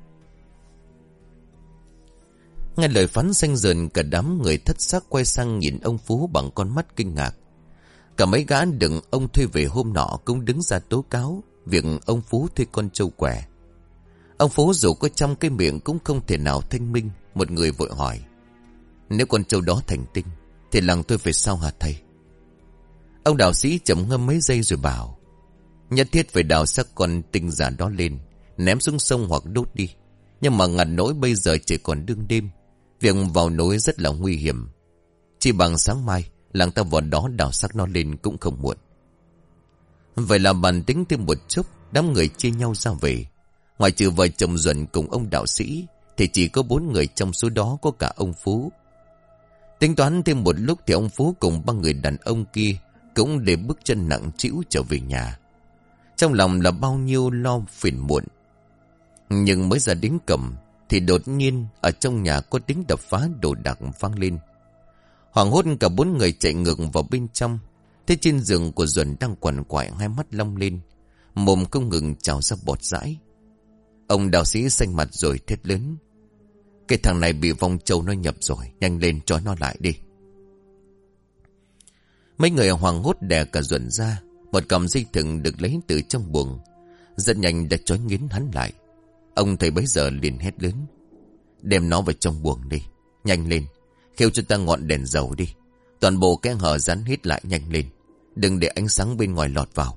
Nghe lời phán xanh dần, cả đám người thất xác quay sang nhìn ông Phú bằng con mắt kinh ngạc. Cả mấy gã đừng ông thuê về hôm nọ cũng đứng ra tố cáo việc ông Phú thuê con trâu què. Ông Phú dù có trong cái miệng cũng không thể nào thanh minh. Một người vội hỏi. Nếu con trâu đó thành tinh thì làng tôi phải sao hả thầy? Ông đạo sĩ chậm ngâm mấy giây rồi bảo. Nhất thiết phải đào xác con tinh giả đó lên, ném xuống sông hoặc đốt đi. Nhưng mà ngặt nỗi bây giờ chỉ còn đương đêm, việc vào núi rất là nguy hiểm. Chỉ bằng sáng mai làng ta vào đó đào xác nó lên cũng không muộn. Vậy là bàn tính thêm một chút, đám người chia nhau ra về. Ngoài trừ vợ chồng Duẩn cùng ông đạo sĩ thì chỉ có bốn người, trong số đó có cả ông Phú. Tính toán thêm một lúc thì ông Phú cùng ba người đàn ông kia cũng để bước chân nặng trĩu trở về nhà. Trong lòng là bao nhiêu lo phiền muộn. Nhưng mới ra đến cổng thì đột nhiên ở trong nhà có tiếng đập phá đồ đạc vang lên. Hoảng hốt cả bốn người chạy ngược vào bên trong. Thế trên giường của Duẩn đang quằn quại, hai mắt long lên, mồm không ngừng trào ra bọt dãi. Ông đạo sĩ xanh mặt rồi thét lớn. Cái thằng này bị vong trâu nó nhập rồi, nhanh lên trói nó lại đi. Mấy người hoảng hốt đè cả Duẩn ra. Một cọng dây thừng được lấy từ trong buồng, rất nhanh đã trói nghiến hắn lại. Ông thầy bấy giờ liền hét lớn. Đem nó vào trong buồng đi, nhanh lên. Khêu cho ta ngọn đèn dầu đi. Toàn bộ cái hở rắn hít lại nhanh lên. Đừng để ánh sáng bên ngoài lọt vào.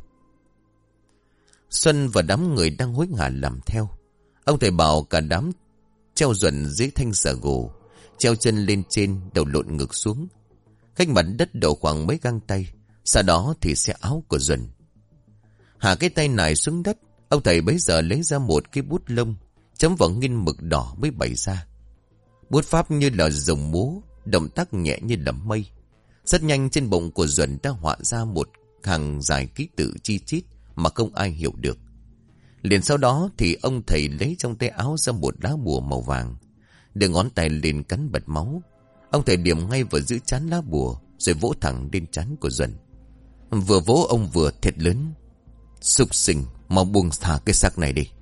Xuân và đám người đang hối hả làm theo. Ông thầy bảo cả đám treo Duẩn dưới thanh xà gồ, treo chân lên trên, đầu lộn ngược xuống. Cách mặt đất độ khoảng mấy găng tay. Sau đó thì xe áo của Duẩn. Hạ cái tay này xuống đất. Ông thầy bấy giờ lấy ra một cái bút lông, chấm vào nghiên mực đỏ mới bày ra. Bút pháp như là rồng múa, động tác nhẹ như là mây. Rất nhanh trên bụng của Duẩn đã họa ra một hàng dài ký tự chi chít mà không ai hiểu được. Liền sau đó thì ông thầy lấy trong tay áo ra một lá bùa màu vàng, đưa ngón tay lên cắn bật máu. Ông thầy điểm ngay vào giữa trán lá bùa, rồi vỗ thẳng lên trán của Duẩn. Vừa vỗ ông vừa thét lớn. Súc sinh, mau buông thả cái xác này đi.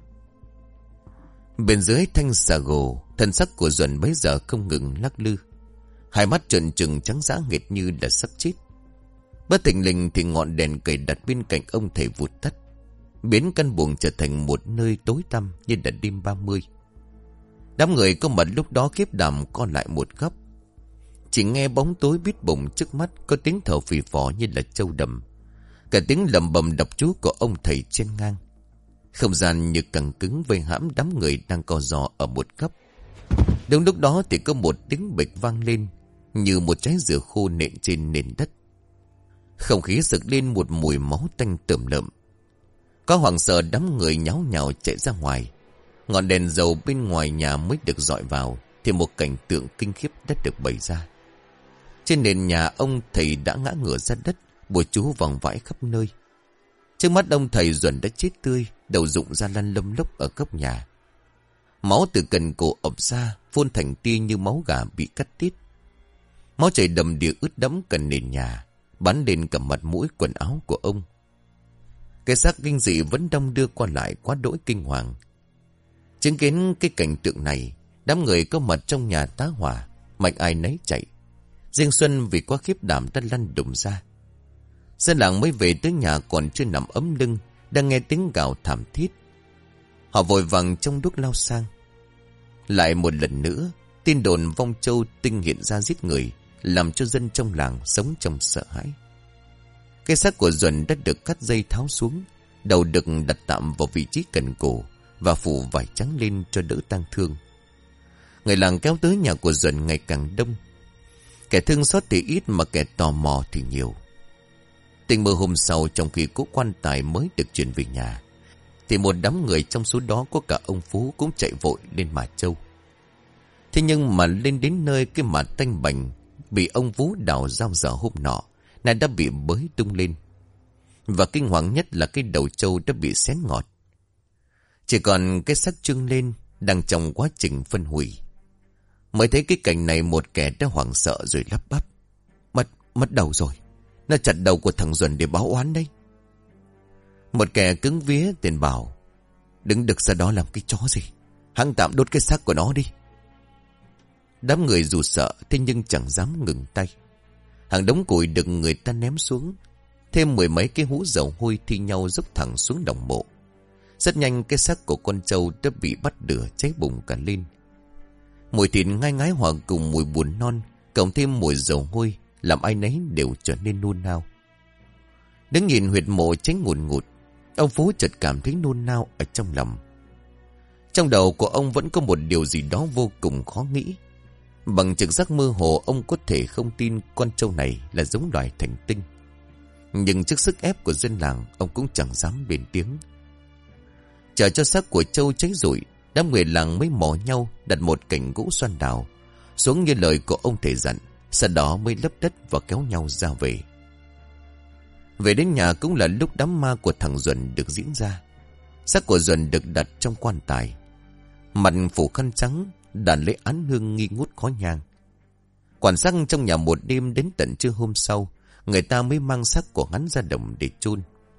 Bên dưới thanh xà gồ, thân sắc của Duẩn bấy giờ không ngừng lắc lư. Hai mắt trợn trừng trắng dã nghệt như là sắp chết. Bất thình lình thì ngọn đèn cầy đặt bên cạnh ông thầy vụt tắt, biến căn buồng trở thành một nơi tối tăm như là đêm ba mươi. Đám người có mặt lúc đó khiếp đảm co lại một góc. Chỉ nghe bóng tối bít bùng trước mắt, có tiếng thở phì phò như là trâu đầm, cả tiếng lầm bầm đọc chú của ông thầy trên ngang. Không gian như căng cứng vây hãm đám người đang co giò ở một góc. Đúng lúc đó thì có một tiếng bịch vang lên, như một trái dừa khô nện trên nền đất. Không khí sực lên một mùi máu tanh tởm lợm. Có hoảng sợ, đám người nháo nhào chạy ra ngoài. Ngọn đèn dầu bên ngoài nhà mới được dọi vào thì một cảnh tượng kinh khiếp đã được bày ra. Trên nền nhà ông thầy đã ngã ngửa ra đất, bùa chú vòng vãi khắp nơi. Trước mắt ông thầy Duẩn đã chết tươi, đầu rụng ra lăn lông lốc ở góc nhà. Máu từ cần cổ ập ra, phun thành tia như máu gà bị cắt tiết. Máu chảy đầm đìa ướt đẫm cả nền nhà, bắn lên cả mặt mũi quần áo của ông. Cái xác kinh dị vẫn đong đưa qua lại quá đỗi kinh hoàng. Chứng kiến cái cảnh tượng này, đám người có mặt trong nhà tá hỏa, mạnh ai nấy chạy. Riêng Xuân vì quá khiếp đảm đã lăn đùng ra. Dân làng mới về tới nhà còn chưa nằm ấm lưng, đang nghe tiếng gào thảm thiết. Họ vội vàng trong đuốc lao sang. Lại một lần nữa, tin đồn vong châu tinh hiện ra giết người, làm cho dân trong làng sống trong sợ hãi. Cái xác của Duẩn đã được cắt dây tháo xuống, đầu được đặt tạm vào vị trí cần cổ và phủ vải trắng lên cho đỡ tang thương. Người làng kéo tới nhà của Duẩn ngày càng đông. Kẻ thương xót thì ít mà kẻ tò mò thì nhiều. Tình mơ hôm sau, trong khi cố quan tài mới được chuyển về nhà, thì một đám người trong số đó có cả ông Phú cũng chạy vội lên Mả Châu. Thế nhưng mà lên đến nơi, cái mả tanh bành bị ông Phú đào dao dở hôm nọ này đã bị bới tung lên. Và kinh hoàng nhất là cái đầu trâu đã bị xé ngọt. Chỉ còn cái xác trưng lên, đang trong quá trình phân hủy. Mới thấy cái cảnh này, một kẻ đã hoảng sợ rồi lắp bắp: Mất, mất đầu rồi. Nó chặt đầu của thằng Duẩn để báo oán đấy. Một kẻ cứng vía tiền bảo: Đừng được ra đó làm cái chó gì, hãng tạm đốt cái xác của nó đi. Đám người dù sợ thế nhưng chẳng dám ngừng tay. Hàng đống củi được người ta ném xuống, thêm mười mấy cái hũ dầu hôi thi nhau dốc thẳng xuống đồng mộ. Rất nhanh cái xác của con trâu đã bị bắt lửa cháy bùng cả lên. Mùi thịt ngai ngái hòa cùng mùi buồn non, cộng thêm mùi dầu hôi, làm ai nấy đều trở nên nôn nao. Đứng nhìn huyệt mộ cháy ngùn ngụt, ông Phú chợt cảm thấy nôn nao ở trong lòng. Trong đầu của ông vẫn có một điều gì đó vô cùng khó nghĩ. Bằng trực giác mơ hồ, ông có thể không tin con trâu này là giống loài thành tinh. Nhưng trước sức ép của dân làng, ông cũng chẳng dám lên tiếng. Chờ cho xác của trâu cháy rụi, đám người làng mới mò nhau đặt một cành gỗ xoan đào xuống như lời của ông thầy dặn, sau đó mới lấp đất và kéo nhau ra về. Về đến nhà cũng là lúc đám ma của thằng Duẩn được diễn ra. Xác của Duẩn được đặt trong quan tài, mặt phủ khăn trắng, đàn lấy án hương nghi ngút khói nhang. Quan sát trong nhà một đêm, đến tận trưa hôm sau, người ta mới mang xác của hắn ra đồng để chôn.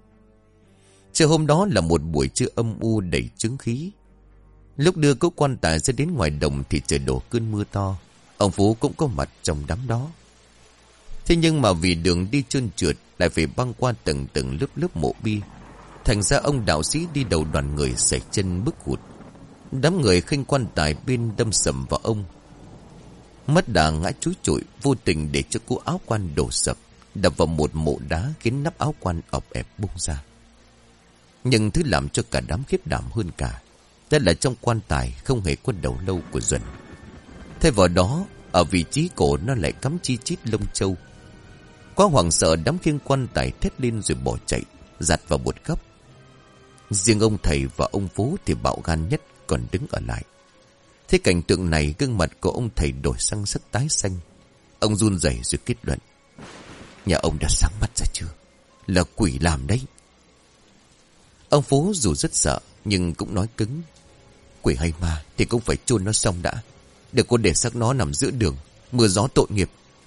Trưa hôm đó là một buổi trưa âm u đầy chứng khí. Lúc đưa cỗ quan tài ra đến ngoài đồng thì trời đổ cơn mưa to. Ông Phú cũng có mặt trong đám đó. Thế nhưng mà vì đường đi trơn trượt, lại phải băng qua từng từng lớp lớp mộ bi, thành ra ông đạo sĩ đi đầu đoàn người sẩy chân bước hụt. Đám người khênh quan tài bên đâm sầm vào ông. Mất đà ngã chúi trụi, vô tình để cho cỗ áo quan đổ sập, đập vào một mộ đá khiến nắp áo quan ọc ẹp bung ra. Nhưng thứ làm cho cả đám khiếp đảm hơn cả, đó là trong quan tài không hề có đầu lâu của Duẩn. Thay vào đó, ở vị trí cổ nó lại cắm chi chít lông trâu. Quá hoảng sợ, đám khiêng quan tài thét lên rồi bỏ chạy, giặt vào một góc. Riêng ông thầy và ông Phú thì bạo gan nhất, còn đứng ở lại. Thế cảnh tượng này, gương mặt của ông thầy đổi sang sắc tái xanh. Ông run rẩy rồi kết luận: Nhà ông đã sáng mắt ra chưa? Là quỷ làm đấy. Ông Phú dù rất sợ nhưng cũng nói cứng: Quỷ hay ma thì cũng phải chôn nó xong đã, đừng có để xác nó nằm giữa đường, mưa gió tội nghiệp.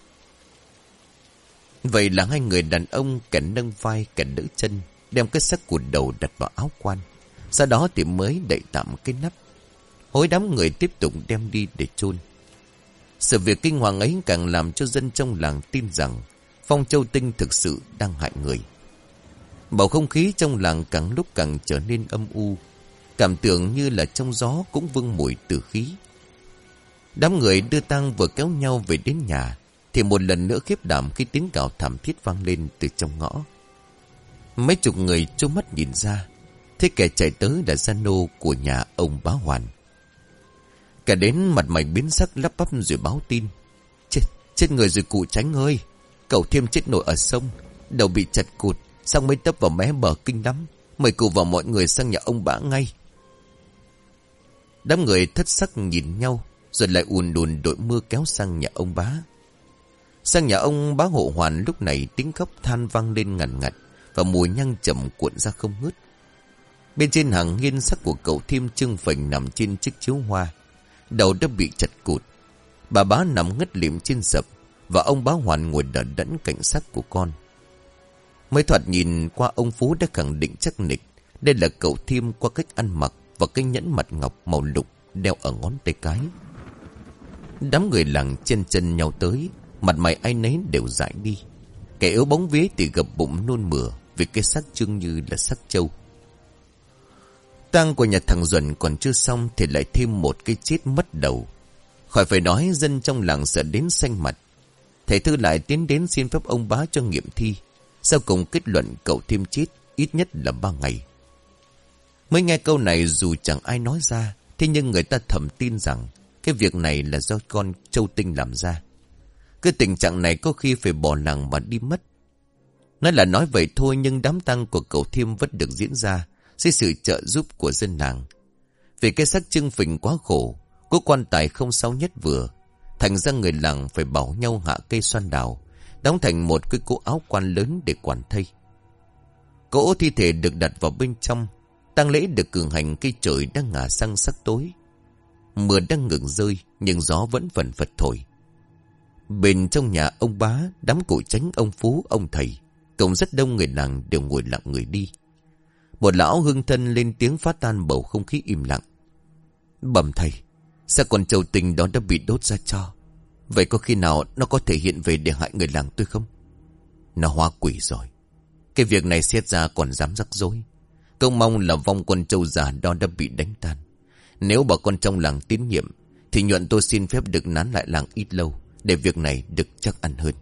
Vậy là hai người đàn ông, kẻ nâng vai kẻ đỡ chân, đem cái xác của đầu đặt vào áo quan. Sau đó thì mới đậy tạm cái nắp. Hối đám người tiếp tục đem đi để chôn. Sự việc kinh hoàng ấy càng làm cho dân trong làng tin rằng Phong Châu Tinh thực sự đang hại người. Bầu không khí trong làng càng lúc càng trở nên âm u, cảm tưởng như là trong gió cũng vương mùi tử khí. Đám người đưa tang vừa kéo nhau về đến nhà thì một lần nữa khiếp đảm khi tiếng gào thảm thiết vang lên từ trong ngõ. Mấy chục người trố mắt nhìn ra, thế kẻ chạy tới là gia nô của nhà ông Bá Hoàn. Cả đến mặt mày biến sắc, lắp bắp rồi báo tin: Chết, chết người rồi cụ Tránh ơi, cậu Thiêm chết nổi ở sông, đầu bị chặt cụt, xong mới tấp vào mé bờ kinh lắm. Mời cụ và mọi người sang nhà ông Bá ngay. Đám người thất sắc nhìn nhau, rồi lại ùn đùn đội mưa kéo sang nhà ông Bá. Sang nhà ông Bá Hộ Hoàn, lúc này tiếng khóc than vang lên ngằn ngặt và mùi nhang chậm cuộn ra không ngớt. Bên trên hàng hiên, xác của cậu Thiêm trưng phình nằm trên chiếc chiếu hoa, đầu đã bị chặt cụt. Bà Bá nằm ngất lịm trên sập, và ông Bá Hoàn ngồi đờ đẫn cạnh xác của con. Mới thoạt nhìn qua, ông Phú đã khẳng định chắc nịch đây là cậu Thiêm qua cách ăn mặc và cái nhẫn mặt ngọc màu lục đeo ở ngón tay cái. Đám người làng chen chân nhau tới, mặt mày ai nấy đều dại đi. Kẻ yếu bóng vía thì gập bụng nôn mửa vì cái xác trưng như là xác trâu. tang của nhà thằng Duẩn còn chưa xong thì lại thêm một cái chết mất đầu. Khỏi phải nói, dân trong làng sợ đến xanh mặt. Thầy Thư lại tiến đến xin phép ông bá cho nghiệm thi. Sau cùng kết luận cậu thêm chết ít nhất là ba ngày. Mới nghe câu này dù chẳng ai nói ra, thế nhưng người ta thầm tin rằng cái việc này là do con Châu Tinh làm ra. Cái tình trạng này có khi phải bỏ làng mà đi mất. Nói là nói vậy thôi, nhưng đám tang của cậu Thiêm vẫn được diễn ra dưới sự trợ giúp của dân làng. Vì cái xác trưng phình quá khổ, có quan tài không sao nhất vừa, thành ra người làng phải bảo nhau hạ cây xoan đào, đóng thành một cái cỗ áo quan lớn để quản thây. Cỗ thi thể được đặt vào bên trong. Tang lễ được cử hành khi trời đang ngả sang sắc tối. Mưa đang ngừng rơi, nhưng gió vẫn vần phật thổi. Bên trong nhà ông bá, đám cụ Chánh, ông Phú, ông thầy, cộng rất đông người làng đều ngồi lặng người đi. Một lão hương thân lên tiếng phá tan bầu không khí im lặng. Bẩm thầy, sao con Châu Tinh đó đã bị đốt ra tro? Vậy có khi nào nó có thể hiện về để hại người làng tôi không? Nó hóa quỷ rồi. Cái việc này xét ra còn dám rắc rối. Câu mong là vong con trâu già đó đã bị đánh tan. Nếu bà con trong làng tín nhiệm thì nhuận tôi xin phép được nán lại làng ít lâu, để việc này được chắc ăn hơn.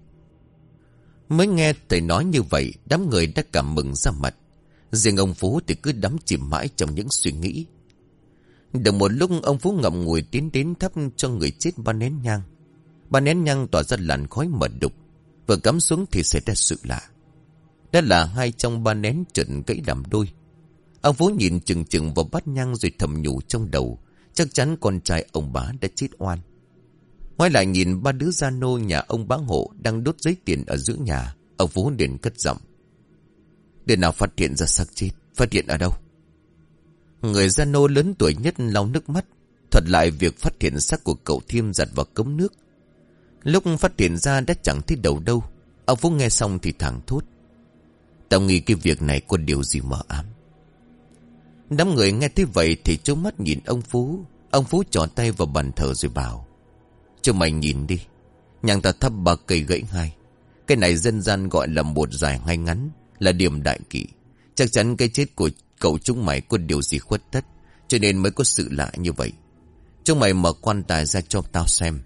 Mới nghe thầy nói như vậy, đám người đã cảm mừng ra mặt. Riêng ông Phú thì cứ đắm chìm mãi trong những suy nghĩ. Được một lúc, ông Phú ngậm ngùi tiến đến thắp cho người chết ba nén nhang. Ba nén nhang tỏa ra làn khói mờ đục. Vừa cắm xuống thì xảy ra sự lạ. Đó là hai trong ba nén chợt gãy làm đôi. Ông Phú nhìn chừng chừng vào bát nhang rồi thầm nhủ trong đầu, chắc chắn con trai ông bá đã chết oan. Ngoái lại nhìn ba đứa gia nô nhà ông bá hộ đang đốt giấy tiền ở giữa nhà, ông Phú liền cất giọng: "Đứa nào phát hiện ra xác chết? Phát hiện ở đâu?" Người gia nô lớn tuổi nhất lau nước mắt, thuật lại việc phát hiện xác của cậu Thiêm giặt vào cống nước. Lúc phát hiện ra đã chẳng thấy đầu đâu. Ông Phú nghe xong thì thảng thốt: "Tao nghĩ cái việc này có điều gì mờ ám." Đám người nghe thấy vậy thì trố mắt nhìn ông Phú. Ông Phú trỏ tay vào bàn thờ rồi bảo: "Cho mày nhìn đi, nhang ta thắp ba cây gãy hai. Cái này dân gian gọi là một dài hai ngắn, là điểm đại kỵ. Chắc chắn cái chết của cậu chúng mày có điều gì khuất tất, cho nên mới có sự lạ như vậy. Chúng mày mở quan tài ra cho tao xem."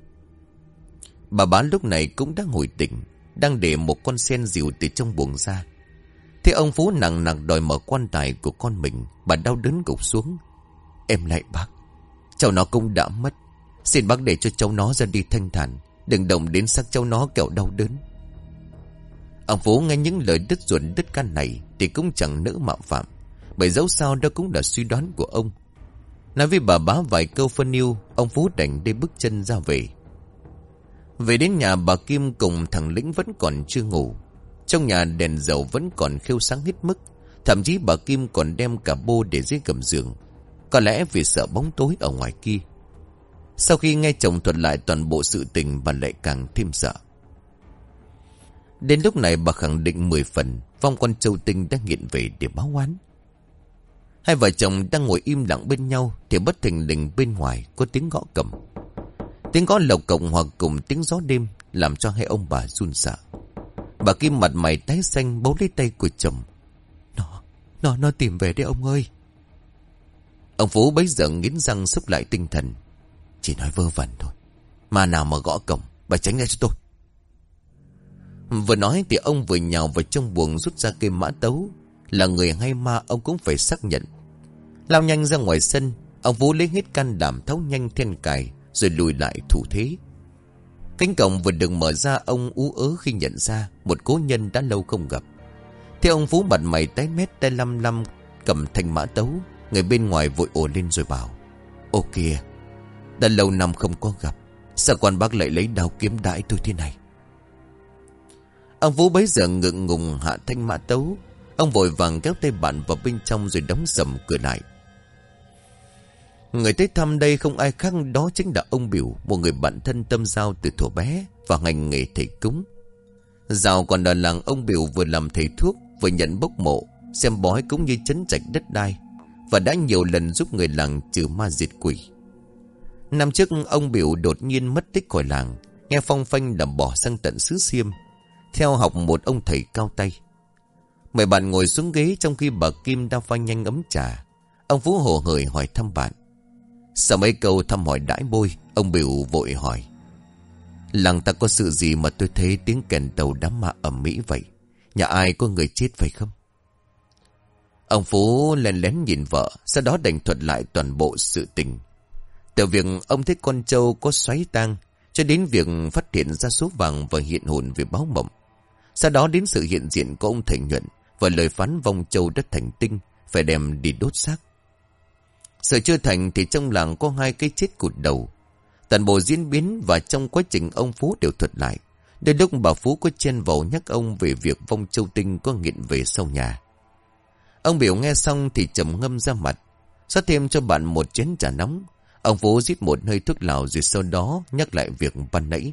Bà bá lúc này cũng đang hồi tỉnh, đang để một con sen dịu từ trong buồng ra. Thế ông Phú nặng nặng đòi mở quan tài của con mình, bà đau đớn gục xuống: "Em lại bác, cháu nó cũng đã mất. Xin bác để cho cháu nó ra đi thanh thản, đừng động đến xác cháu nó kẻo đau đớn." Ông Phú nghe những lời đứt ruột đứt gan này thì cũng chẳng nỡ mạo phạm, bởi dẫu sao đó cũng là suy đoán của ông. Nói với bà bá vài câu phân yêu, ông Phú đành đi bước chân ra về. Về đến nhà, bà Kim cùng thằng Lĩnh vẫn còn chưa ngủ. Trong nhà đèn dầu vẫn còn khêu sáng hết mức. Thậm chí bà Kim còn đem cả bô để dưới gầm giường, có lẽ vì sợ bóng tối ở ngoài kia. Sau khi nghe chồng thuật lại toàn bộ sự tình, bà lại càng thêm sợ. Đến lúc này bà khẳng định mười phần vong con Châu Tinh đã nghiện về để báo oán. Hai vợ chồng đang ngồi im lặng bên nhau thì bất thình lình bên ngoài có tiếng gõ cổng. Tiếng gõ lộc cộc hoặc cùng tiếng gió đêm làm cho hai ông bà run sợ. Bà Kim mặt mày tái xanh bấu lấy tay của chồng: Nó, nó, nó tìm về đấy ông ơi." Ông Phú bấy giờ nghiến răng xúc lại tinh thần: "Chỉ nói vơ vẩn thôi, mà nào mà gõ cổng, bà tránh ra cho tôi." Vừa nói thì ông vừa nhào vào trong buồng rút ra cây mã tấu. Là người hay ma ông cũng phải xác nhận. Lao nhanh ra ngoài sân, ông Phú lấy hết can đảm tháo nhanh then cài rồi lùi lại thủ thế. Cánh cổng vừa được mở ra, ông ú ớ khi nhận ra một cố nhân đã lâu không gặp. Thế ông Phú mặt mày tái mét, tay lăm lăm cầm thanh mã tấu. Người bên ngoài vội ồ lên rồi bảo: "Ô kìa, đã lâu năm không có gặp, sao quan bác lại lấy đao kiếm đãi tôi thế này?" Ông Phú bấy giờ ngượng ngùng hạ thanh mã tấu. Ông vội vàng kéo tay bạn vào bên trong rồi đóng sầm cửa lại. Người tới thăm đây không ai khác, đó chính là ông Biểu, một người bạn thân tâm giao từ thuở bé và hành nghề thầy cúng. Dạo còn ở làng, ông Biểu vừa làm thầy thuốc, vừa nhận bốc mộ, xem bói cũng như trấn trạch đất đai, và đã nhiều lần giúp người làng trừ ma diệt quỷ. Năm trước ông Biểu đột nhiên mất tích khỏi làng, nghe phong phanh là bỏ sang tận xứ Xiêm, theo học một ông thầy cao tay. Mời bạn ngồi xuống ghế trong khi bà Kim đang pha nhanh ấm trà. Ông Phú hồ hởi hỏi thăm bạn. Sau mấy câu thăm hỏi đãi bôi, ông Biểu vội hỏi. Làng ta có sự gì mà tôi thấy tiếng kèn tàu đám ma ầm ĩ vậy? Nhà ai có người chết phải không? Ông Phú lén lén nhìn vợ, sau đó đành thuật lại toàn bộ sự tình. Từ việc ông thấy con trâu có xoáy tang, cho đến việc phát hiện ra số vàng và hiện hồn về báo mộng. Sau đó đến sự hiện diện của ông thầy Nhuận và lời phán vong châu đất thành tinh phải đem đi đốt xác. Sự chưa thành thì trong làng có hai cái chết cụt đầu. Toàn bộ diễn biến và trong quá trình ông Phú đều thuật lại. Đến lúc bà Phú có chen vào nhắc ông về việc vong châu tinh có nghiện về sau nhà. Ông Biểu nghe xong thì trầm ngâm ra mặt, xót thêm cho bạn một chén trà nóng. Ông Phú rít một hơi thuốc lào rồi sau đó nhắc lại việc ban nãy.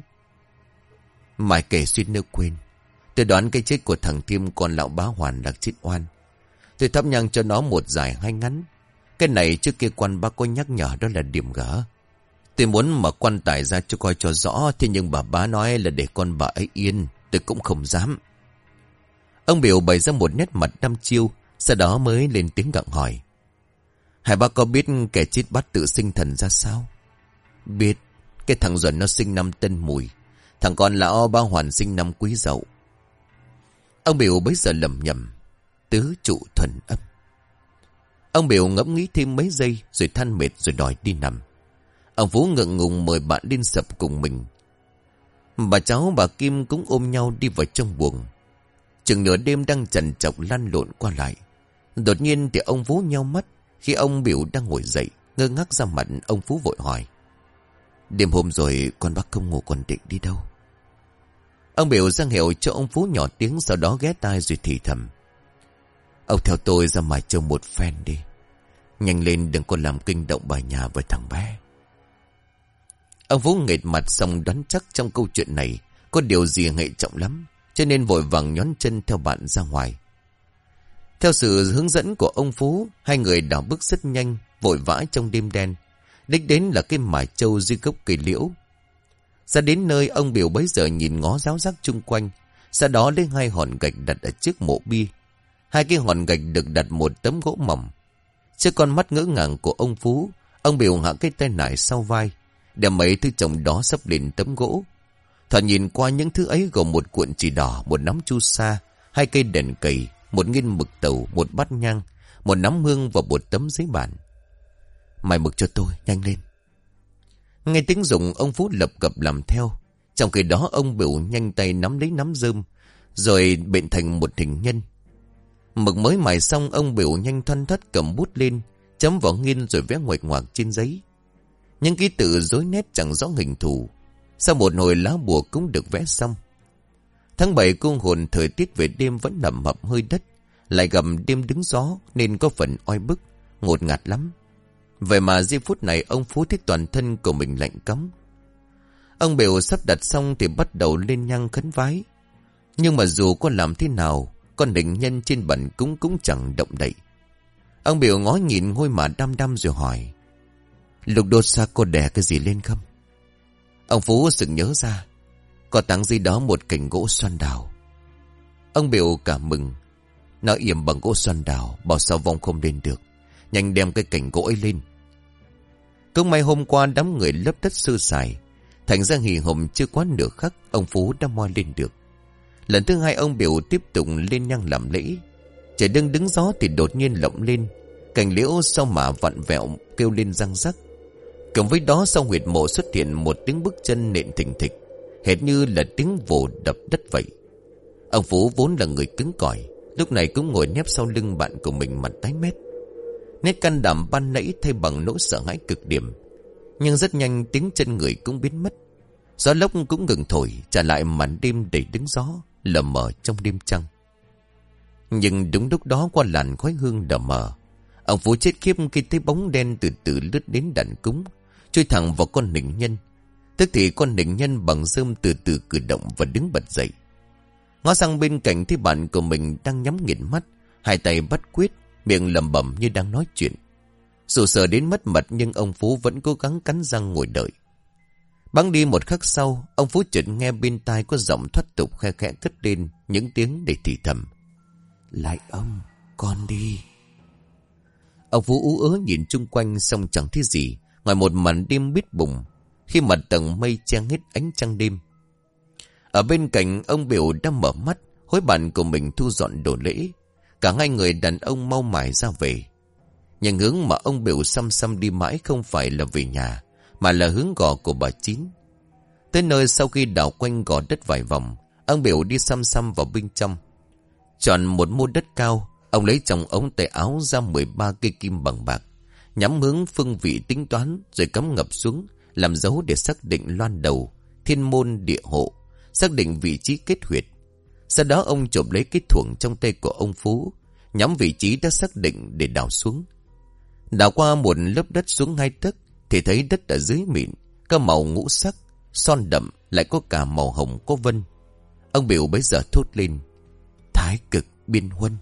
Mãi kể suýt nữa quên. Tôi đoán cái chết của thằng Thiêm con lão bá Hoàn là chết oan. Tôi thắp nhang cho nó một dài hai ngắn. Cái này trước kia quan bác có nhắc nhở đó là điểm gỡ. Tôi muốn mà quan tài ra cho coi cho rõ. Thế nhưng bà bá nói là để con bà ấy yên. Tôi cũng không dám. Ông Biểu bày ra một nét mặt đăm chiêu, sau đó mới lên tiếng gặng hỏi. Hai bác có biết kẻ chết bắt tự sinh thần ra sao? Biết. Cái thằng Duẩn nó sinh năm Tân Mùi, thằng con lão bá Hoàn sinh năm Quý Dậu. Ông Biểu bấy giờ lầm nhầm. Tứ trụ thuần âm. Ông Biểu ngẫm nghĩ thêm mấy giây rồi than mệt rồi đòi đi nằm. Ông Phú ngượng ngùng mời bạn lên sập cùng mình. Bà cháu bà Kim cũng ôm nhau đi vào trong buồng. Chừng nửa đêm đang trằn trọc lăn lộn qua lại. Đột nhiên thì ông Phú nheo mắt. Khi ông Biểu đang ngồi dậy, ngơ ngác ra mặt, ông Phú vội hỏi. Đêm hôm rồi con bác không ngủ còn định đi đâu? Ông Biểu ra hiệu cho ông Phú nhỏ tiếng, sau đó ghé tai rồi thì thầm. Ông theo tôi ra Mai Châu một phen đi. Nhanh lên đừng có làm kinh động bà nhà với thằng bé. Ông Phú nghệt mặt xong đoán chắc trong câu chuyện này có điều gì hệ trọng lắm, cho nên vội vàng nhón chân theo bạn ra ngoài. Theo sự hướng dẫn của ông Phú, hai người đảo bước rất nhanh, vội vã trong đêm đen. Đích đến là cái Mai Châu dưới gốc cây liễu. Ra đến nơi, ông Biểu bấy giờ nhìn ngó ráo rác chung quanh, sau đó lấy hai hòn gạch đặt ở trước mộ bia. Hai cái hòn gạch được đặt một tấm gỗ mỏng. Trước con mắt ngỡ ngàng của ông Phú, ông Biểu hạ cái tay nải sau vai, để mấy thứ chồng đó sắp lên tấm gỗ. Thoạt nhìn qua những thứ ấy gồm một cuộn chỉ đỏ, một nắm chu sa, hai cây đèn cầy, một nghiên mực tàu, một bát nhang, một nắm hương và một tấm giấy bản. Mày mực cho tôi, nhanh lên. Nghe tiếng dùng, ông Phú lập cập làm theo. Trong khi đó ông Biểu nhanh tay nắm lấy nắm rơm, rồi bệnh thành một hình nhân. Mực mới mài xong, ông Biểu nhanh thoăn thoắt cầm bút lên, chấm vào nghiên rồi vẽ nguệch ngoạc trên giấy. Những ký tự rối nét chẳng rõ hình thù. Sau một hồi lá bùa cũng được vẽ xong. Tháng bảy cung hồn, thời tiết về đêm vẫn nằm hập hơi đất, lại gầm đêm đứng gió nên có phần oi bức, ngột ngạt lắm. Vậy mà giây phút này ông Phú thấy toàn thân của mình lạnh cóng. Ông Biểu sắp đặt xong thì bắt đầu lên nhang khấn vái. Nhưng mà dù có làm thế nào, con định nhân trên bàn cúng cũng chẳng động đậy. Ông Biểu ngó nhìn ngôi mà đăm đăm rồi hỏi. Lục đột xa cô đè cái gì lên không? Ông Phú sực nhớ ra. Có tặng gì đó một cành gỗ xoan đào. Ông Biểu cảm mừng. Nó yểm bằng gỗ xoan đào, bảo sao vong không lên được. Nhanh đem cái cành gỗ ấy lên. Cũng may hôm qua đám người lấp đất sơ sài, thành ra hì hùng chưa quá nửa khắc, ông Phú đã moi lên được. Lần thứ hai ông Biểu tiếp tục lên nhang làm lễ. Trời đang đứng gió thì đột nhiên lộng lên. Cành liễu sau mà vặn vẹo kêu lên răng rắc. Cộng với đó sau huyệt mộ xuất hiện một tiếng bước chân nện thình thịch, hệt như là tiếng vồ đập đất vậy. Ông Phú vốn là người cứng cỏi, lúc này cũng ngồi nép sau lưng bạn của mình, mặt tái mét. Nét can đảm ban nãy thay bằng nỗi sợ hãi cực điểm. Nhưng rất nhanh tiếng chân người cũng biến mất. Gió lốc cũng ngừng thổi, trả lại màn đêm đầy đứng gió lờ mờ trong đêm trăng. Nhưng đúng lúc đó, qua làn khói hương đờ mờ, ông Phú chết khiếp khi thấy bóng đen từ từ lướt đến đàn cúng, chui thẳng vào con nịnh nhân. Tức thì con nịnh nhân bằng rơm từ từ cử động và đứng bật dậy. Ngó sang bên cạnh thấy bạn của mình đang nhắm nghiền mắt, hai tay bắt quyết, miệng lẩm bẩm như đang nói chuyện. Dù sợ đến mất mật nhưng ông Phú vẫn cố gắng cắn răng ngồi đợi. Bẵng đi một khắc sau, ông Phú chợt nghe bên tai có giọng thoát tục khe khẽ cất lên những tiếng để thì thầm. Lại ông, con đi. Ông Phú ú ớ nhìn chung quanh xong chẳng thấy gì ngoài một màn đêm bít bùng, khi mặt tầng mây che hết ánh trăng đêm. Ở bên cạnh ông Biểu đang mở mắt, hối bạn của mình thu dọn đồ lễ. Cả hai người đàn ông mau mải ra về. Nhưng hướng mà ông Biểu xăm xăm đi mãi không phải là về nhà, mà là hướng gò của bà Chín. Tới nơi sau khi đảo quanh gò đất vài vòng, ông Biểu đi xăm xăm vào bên trong. Chọn một mô đất cao, ông lấy trong ống tay áo ra mười ba cây kim bằng bạc, nhắm hướng phương vị tính toán rồi cắm ngập xuống, làm dấu để xác định loan đầu, thiên môn địa hộ, xác định vị trí kết huyệt. Sau đó ông chộp lấy cái thuồng trong tay của ông Phú, nhắm vị trí đã xác định để đào xuống. Đào qua một lớp đất xuống hai tấc thì thấy đất ở dưới mịn, có màu ngũ sắc, son đậm, lại có cả màu hồng có vân. Ông Biểu bấy giờ thốt lên: Thái cực biên huân.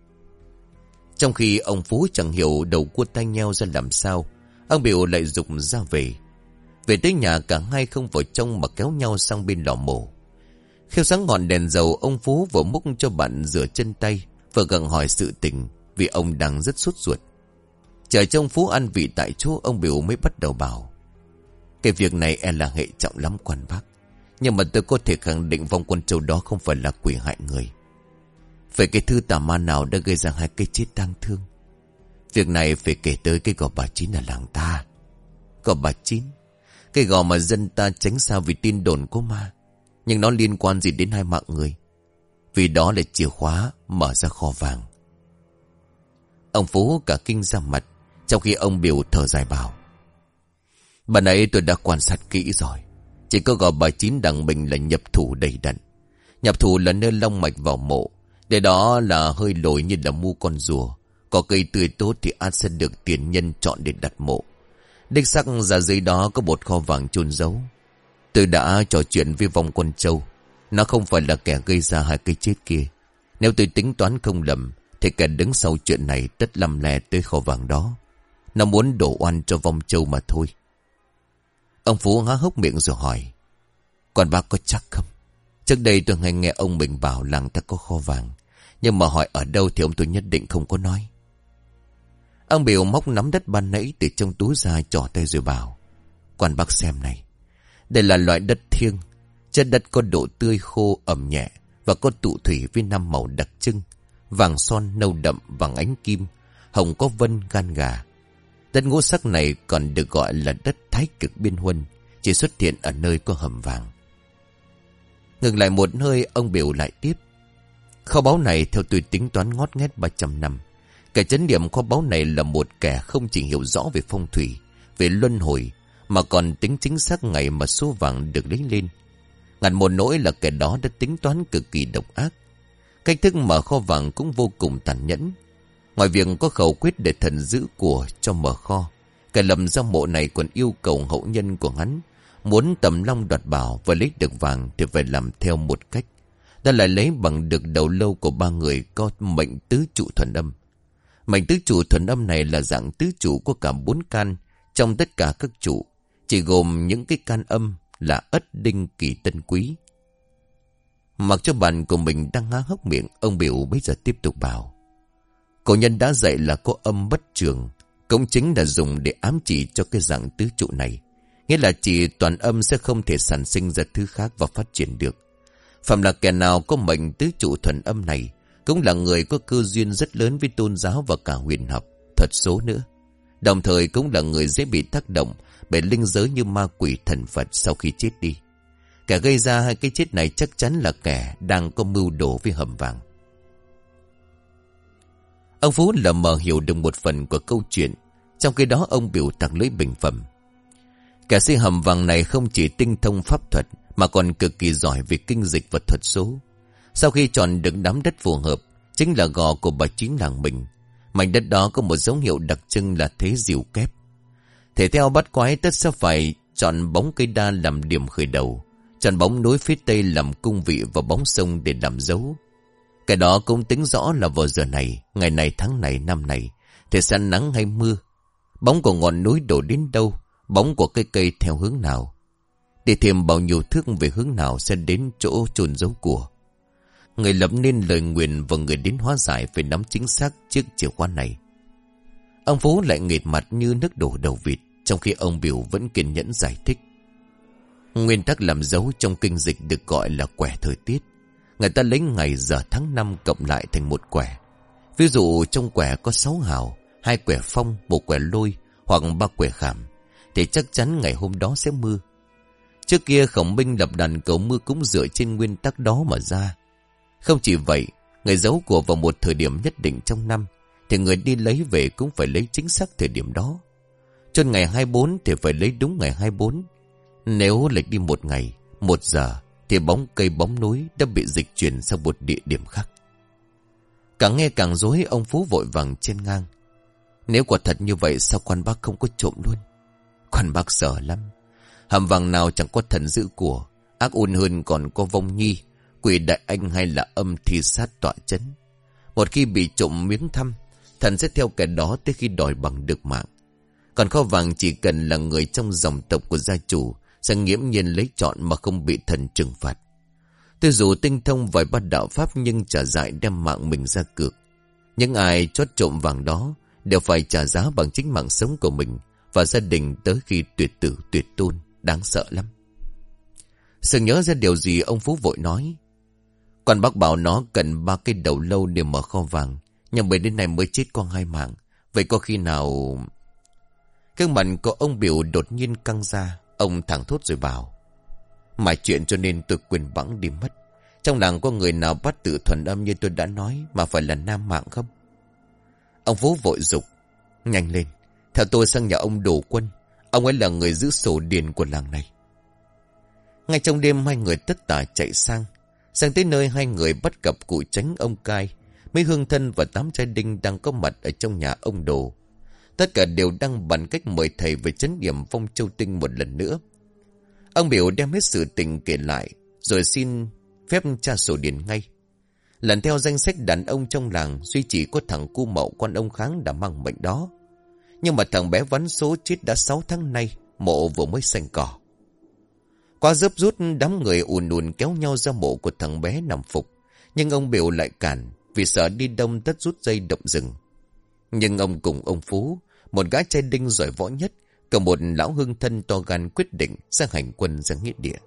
Trong khi ông Phú chẳng hiểu đầu cua tai nheo ra làm sao, ông Biểu lại dục ra về. Về tới nhà cả hai không vào trong mà kéo nhau sang bên lò mổ. Khêu sáng ngọn đèn dầu, ông Phú vừa múc cho bạn rửa chân tay, vừa gặng hỏi sự tình, vì ông đang rất sốt ruột. Chờ trông Phú ăn vị tại chỗ, ông Biểu mới bắt đầu bảo: Cái việc này e là hệ trọng lắm quan bác, nhưng mà tôi có thể khẳng định vong con trâu đó không phải là quỷ hại người. Phải cái thứ tà ma nào đã gây ra hai cái chết đáng thương. Việc này phải kể tới cái gò bà Chín ở làng ta. Gò bà Chín, cái gò mà dân ta tránh xa vì tin đồn có ma, nhưng nó liên quan gì đến hai mạng người? Vì đó là chìa khóa mở ra kho vàng. Ông Phú cả kinh ra mặt, trong khi ông Biểu thở dài bảo: Bà nãy tôi đã quan sát kỹ rồi. Chỉ có gò bà Chín đằng mình là nhập thủ đầy đặn. Nhập thủ là nơi long mạch vào mộ, để đó là hơi lồi như là mu con rùa. Có cây tươi tốt thì ắt sẽ được tiền nhân chọn để đặt mộ. Đích sắc ra dưới đó có một kho vàng chôn giấu. Tôi đã trò chuyện với vong con trâu, nó không phải là kẻ gây ra hai cái chết kia. Nếu tôi tính toán không lầm thì kẻ đứng sau chuyện này tất lăm le tới kho vàng đó. Nó muốn đổ oan cho vong trâu mà thôi. Ông Phú há hốc miệng rồi hỏi: Còn bác có chắc không? Trước đây tôi hay nghe ông mình bảo làng ta có kho vàng, nhưng mà hỏi ở đâu thì ông tôi nhất định không có nói. Ông Biểu móc nắm đất ban nãy từ trong túi ra, trỏ tay rồi bảo: Quan bác xem này. Đây là loại đất thiêng. Chất đất có độ tươi khô ẩm nhẹ và có tụ thủy với năm màu đặc trưng: vàng son, nâu đậm, vàng ánh kim, hồng có vân, gan gà. Đất ngũ sắc này còn được gọi là đất thái cực biên huân, chỉ xuất hiện ở nơi có hầm vàng. Ngừng lại một hơi, ông Biểu lại tiếp: Kho báu này theo tôi tính toán ngót nghét ba trăm năm. Kẻ chấn điểm kho báu này là một kẻ không chỉ hiểu rõ về phong thủy, về luân hồi, mà còn tính chính xác ngày mà số vàng được lấy lên. Ngặt một nỗi là kẻ đó đã tính toán cực kỳ độc ác. Cách thức mở kho vàng cũng vô cùng tàn nhẫn. Ngoài việc có khẩu quyết để thần giữ của cho mở kho, kẻ lầm ra mộ này còn yêu cầu hậu nhân của hắn muốn tầm long đoạt bảo và lấy được vàng thì phải làm theo một cách. Đó là lấy bằng được đầu lâu của ba người có mệnh tứ trụ thuần âm. Mệnh tứ trụ thuần âm này là dạng tứ trụ có cả bốn can. Trong tất cả các trụ chỉ gồm những cái can âm là Ất, Đinh, Kỷ, Tân, Quý. Mặc cho bạn của mình đang há hốc miệng, ông Biểu bây giờ tiếp tục bảo: Cổ nhân đã dạy là có âm bất trường, cũng chính là dùng để ám chỉ cho cái dạng tứ trụ này. Nghĩa là chỉ toàn âm sẽ không thể sản sinh ra thứ khác và phát triển được. Phạm là kẻ nào có mệnh tứ trụ thuần âm này cũng là người có cơ duyên rất lớn với tôn giáo và cả huyền học, thuật số nữa. Đồng thời cũng là người dễ bị tác động bởi linh giới như ma quỷ, thần Phật sau khi chết đi. Kẻ gây ra hai cái chết này chắc chắn là kẻ đang có mưu đồ với hầm vàng. Ông Phú lờ mờ hiểu được một phần của câu chuyện, trong khi đó ông Biểu tặng lưỡi bình phẩm: Kẻ xây hầm vàng này không chỉ tinh thông pháp thuật mà còn cực kỳ giỏi về kinh dịch và thuật số. Sau khi chọn được đám đất phù hợp, chính là gò của bà Chín làng mình, mảnh đất đó có một dấu hiệu đặc trưng là thế diều kép. Thể theo bắt quái tất sẽ phải chọn bóng cây đa làm điểm khởi đầu, chọn bóng núi phía tây làm cung vị và bóng sông để làm dấu. Cái đó cũng tính rõ là vào giờ này, ngày này, tháng này, năm này thì sẽ nắng hay mưa, bóng của ngọn núi đổ đến đâu, bóng của cây cây theo hướng nào, để thêm bao nhiêu thước về hướng nào sẽ đến chỗ chôn giấu của. Người lập nên lời nguyền và người đến hóa giải phải nắm chính xác chiếc chìa khóa này. Ông Phú lại nghệt mặt như nước đổ đầu vịt, trong khi ông Biểu vẫn kiên nhẫn giải thích. Nguyên tắc làm dấu trong kinh dịch được gọi là quẻ thời tiết. Người ta lấy ngày giờ tháng năm cộng lại thành một quẻ. Ví dụ trong quẻ có sáu hào, hai quẻ phong, một quẻ lôi hoặc ba quẻ khảm, thì chắc chắn ngày hôm đó sẽ mưa. Trước kia Khổng Minh lập đàn cầu mưa cũng dựa trên nguyên tắc đó mà ra. Không chỉ vậy, người giấu của vào một thời điểm nhất định trong năm, thì người đi lấy về cũng phải lấy chính xác thời điểm đó. Chôn ngày hai mươi bốn thì phải lấy đúng ngày hai mươi bốn. Nếu lệch đi một ngày, một giờ, thì bóng cây bóng núi đã bị dịch chuyển sang một địa điểm khác. Càng nghe càng rối, ông Phú vội vàng chen ngang. Nếu quả thật như vậy sao quan bác không có trộm luôn? Quan bác sợ lắm. Hầm vàng nào chẳng có thần giữ của, ác ôn hơn còn có vong nhi, quỷ đại anh hay là âm thi sát tọa chấn. Một khi bị trộm miếng thăm, thần sẽ theo kẻ đó tới khi đòi bằng được mạng. Còn kho vàng chỉ cần là người trong dòng tộc của gia chủ sẽ nghiễm nhiên lấy trọn mà không bị thần trừng phạt. Tuy dù tinh thông vài bát đạo pháp nhưng trả dại đem mạng mình ra cược. Những ai chót trộm vàng đó đều phải trả giá bằng chính mạng sống của mình và gia đình tới khi tuyệt tử tuyệt tôn. Đáng sợ lắm. Sừng nhớ ra điều gì, ông Phú vội nói. Còn bác bảo nó cần ba cái đầu lâu để mở kho vàng, nhưng mấy đến nay mới chết con hai mạng. Vậy có khi nào... Cái mặt của ông Biểu đột nhiên căng ra. Ông thẳng thốt rồi bảo. Mãi chuyện cho nên tôi quên bẵng đi mất. Trong làng có người nào bắt tự thuần âm như tôi đã nói mà phải là nam mạng không? Ông Phú vội dục. Nhanh lên, theo tôi sang nhà ông Đồ Quân. Ông ấy là người giữ sổ điền của làng này. Ngay trong đêm hai người tất tả chạy sang. Sang tới nơi hai người bắt gặp cụ Tránh ông Cai, mấy hương thân và tám trai đinh đang có mặt ở trong nhà ông Đồ. Tất cả đều đang bàn cách mời thầy về trấn điểm Phong Châu Tinh một lần nữa. Ông Biểu đem hết sự tình kể lại, rồi xin phép tra sổ điền ngay. Lần theo danh sách đàn ông trong làng, duy chỉ có thằng cu Mậu con ông Kháng đã mang mệnh đó. Nhưng mà thằng bé vắn số chết đã sáu tháng nay, mộ vừa mới xanh cỏ. Qua dấp rút, đám người ùn ùn kéo nhau ra mộ của thằng bé nằm phục. Nhưng ông Biểu lại cản, vì sợ đi đông tất rút dây động rừng. Nhưng ông cùng ông Phú, một gã trai đinh giỏi võ nhất, cầm một lão hương thân to gan quyết định sang hành quân ra nghĩa địa.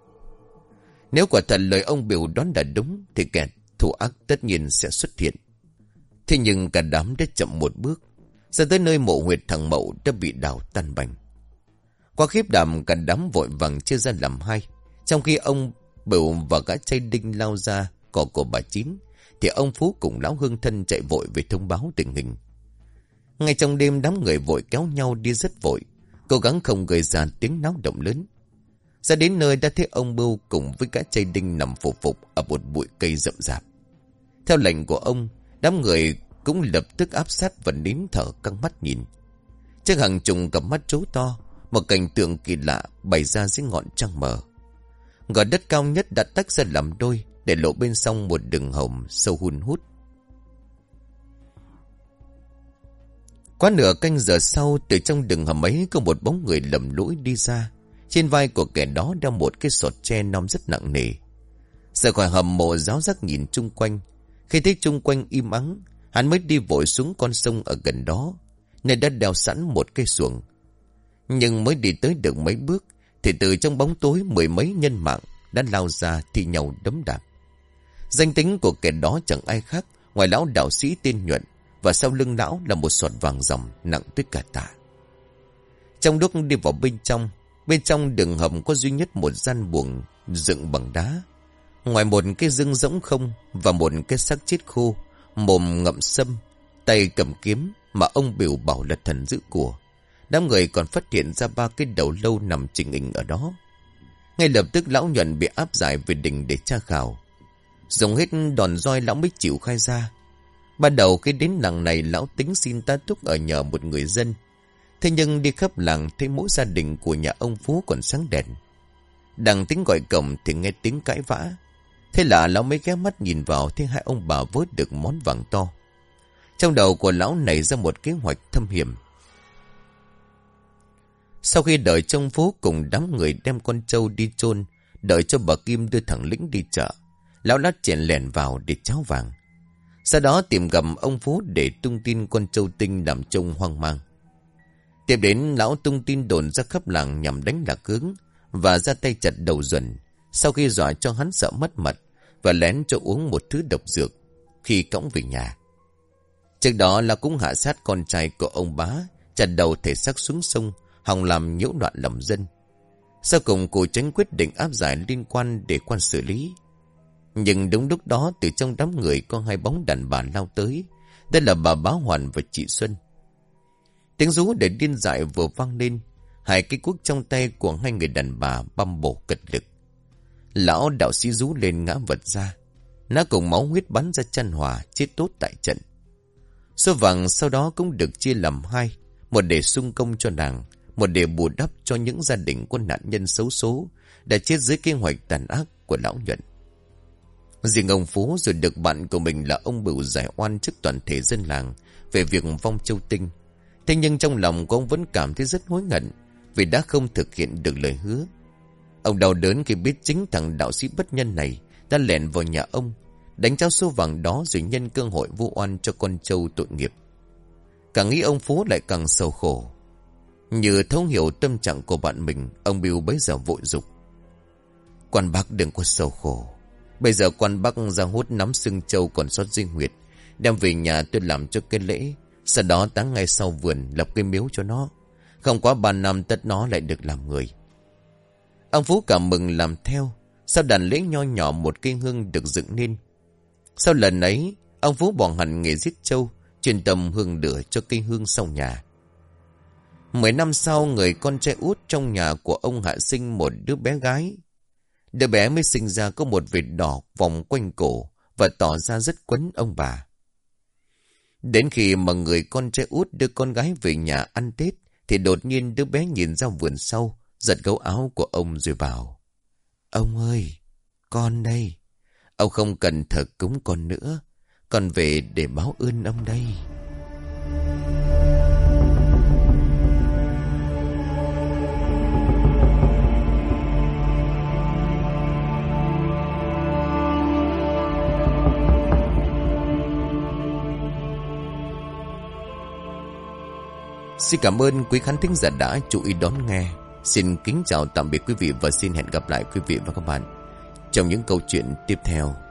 Nếu quả thật lời ông Biểu đoán đã đúng, thì kẻ thủ ác tất nhiên sẽ xuất hiện. Thế nhưng cả đám đã chậm một bước. Ra tới nơi mộ huyệt thằng Mậu đã bị đào tan bành. Qua khiếp đảm, cả đám vội vàng chia ra làm hai. Trong khi ông Bửu và gã trai đinh lao ra cỏ của bà Chín, thì ông Phú cùng lão hương thân chạy vội về thông báo tình hình. Ngay trong đêm, đám người vội kéo nhau đi rất vội, cố gắng không gây ra tiếng náo động lớn. Ra đến nơi đã thấy ông Bưu cùng với gã trai đinh nằm phục phục ở một bụi cây rậm rạp. Theo lệnh của ông, đám người cũng lập tức áp sát và nín thở căng mắt nhìn. Trước hàng chục cặp mắt trố to, một cảnh tượng kỳ lạ bày ra dưới ngọn trăng mờ. Gò đất cao nhất đã tách ra làm đôi, để lộ bên sông một đường hầm sâu hun hút. Quá nửa canh giờ sau, từ trong đường hầm ấy có một bóng người lầm lũi đi ra. Trên vai của kẻ đó đeo một cái sọt tre non rất nặng nề. Rời khỏi hầm mộ, giáo giác nhìn chung quanh. Khi thấy chung quanh im ắng, hắn mới đi vội xuống con sông ở gần đó, nơi đã đeo sẵn một cây xuồng. Nhưng mới đi tới được mấy bước, thì từ trong bóng tối mười mấy nhân mạng đã lao ra thi nhau đấm đạp. Danh tính của kẻ đó chẳng ai khác ngoài lão đạo sĩ tên Nhuận, và sau lưng lão là một sọt vàng ròng nặng tới cả tạ. Trong lúc đi vào bên trong, bên trong đường hầm có duy nhất một gian buồng dựng bằng đá. Ngoài một cái rưng rỗng không và một cái xác chết khô, mồm ngậm sâm, tay cầm kiếm mà ông Biểu bảo là thần giữ của, đám người còn phát hiện ra ba cái đầu lâu nằm chình hình ở đó. Ngay lập tức lão Nhuận bị áp giải về đình để tra khảo. Dùng hết đòn roi lão mới chịu khai ra. Ban đầu khi đến làng này, lão tính xin tá túc ở nhờ một người dân. Thế nhưng đi khắp làng thấy mỗi gia đình của nhà ông Phú còn sáng đèn. Đang tính gọi cổng thì nghe tiếng cãi vã. Thế là lão mới ghé mắt nhìn vào, thấy hai ông bà vớt được món vàng to. Trong đầu của lão nảy ra một kế hoạch thâm hiểm. Sau khi đợi trong phố cùng đám người đem con trâu đi chôn, đợi cho bà Kim đưa thằng Lĩnh đi chợ, lão đã chèn lẻn vào để tráo vàng. Sau đó tìm gặp ông Phú để tung tin con trâu tinh làm trông hoang mang. Tiếp đến lão tung tin đồn ra khắp làng nhằm đánh lạc hướng và ra tay chặt đầu Duẩn, sau khi dọa cho hắn sợ mất mật và lén cho uống một thứ độc dược khi cõng về nhà. Trước đó là cũng hạ sát con trai của ông bá, chặt đầu thể xác xuống sông, hòng làm nhiễu loạn lòng dân. Sau cùng cụ Tránh quyết định áp giải liên quan để quan xử lý. Nhưng đúng lúc đó từ trong đám người có hai bóng đàn bà lao tới. Đây là bà Bá Hoàn và chị Xuân. Tiếng rú để điên dại vừa vang lên. Hai cái cuốc trong tay của hai người đàn bà băm bổ cật lực. Lão đạo sĩ rú lên ngã vật ra. Nó cùng máu huyết bắn ra chân hòa, chết tốt tại trận. Số vàng sau đó cũng được chia làm hai. Một để sung công cho nàng, một để bù đắp cho những gia đình của nạn nhân xấu số đã chết dưới kế hoạch tàn ác của lão Nhuận. Riêng ông Phú rồi được bạn của mình là ông Bửu giải oan trước toàn thể dân làng về việc vong châu tinh. Thế nhưng trong lòng của ông vẫn cảm thấy rất hối hận vì đã không thực hiện được lời hứa. Ông đau đớn khi biết chính thằng đạo sĩ bất nhân này đã lẻn vào nhà ông, đánh trao số vàng đó rồi nhân cơ hội vu oan cho con trâu tội nghiệp. Càng nghĩ ông Phú lại càng sầu khổ. Như thấu hiểu tâm trạng của bạn mình, ông Bill bấy giờ vội dục: "Quan bác đừng có sầu khổ. Bây giờ quan bác ra hút nắm xương trâu còn sót dinh huyệt, đem về nhà tôi làm cho cái lễ, sau đó táng ngay sau vườn lập cái miếu cho nó. Không quá ba năm tất nó lại được làm người." Ông Phú cảm mừng làm theo. Sau đàn lễ nho nhỏ một cây hương được dựng nên. Sau lần ấy, ông Phú bỏ hẳn nghề giết trâu, chuyên tâm hương lửa cho cây hương sau nhà. Mười năm sau, người con trai út trong nhà của ông hạ sinh một đứa bé gái. Đứa bé mới sinh ra có một vệt đỏ vòng quanh cổ và tỏ ra rất quấn ông bà. Đến khi mà người con trai út đưa con gái về nhà ăn Tết, thì đột nhiên đứa bé nhìn ra vườn sau, giật gấu áo của ông rồi bảo: "Ông ơi, con đây. Ông không cần thờ cúng con nữa. Con về để báo ơn ông đây." Xin cảm ơn quý khán thính giả đã chú ý đón nghe. Xin kính chào tạm biệt quý vị và xin hẹn gặp lại quý vị và các bạn trong những câu chuyện tiếp theo.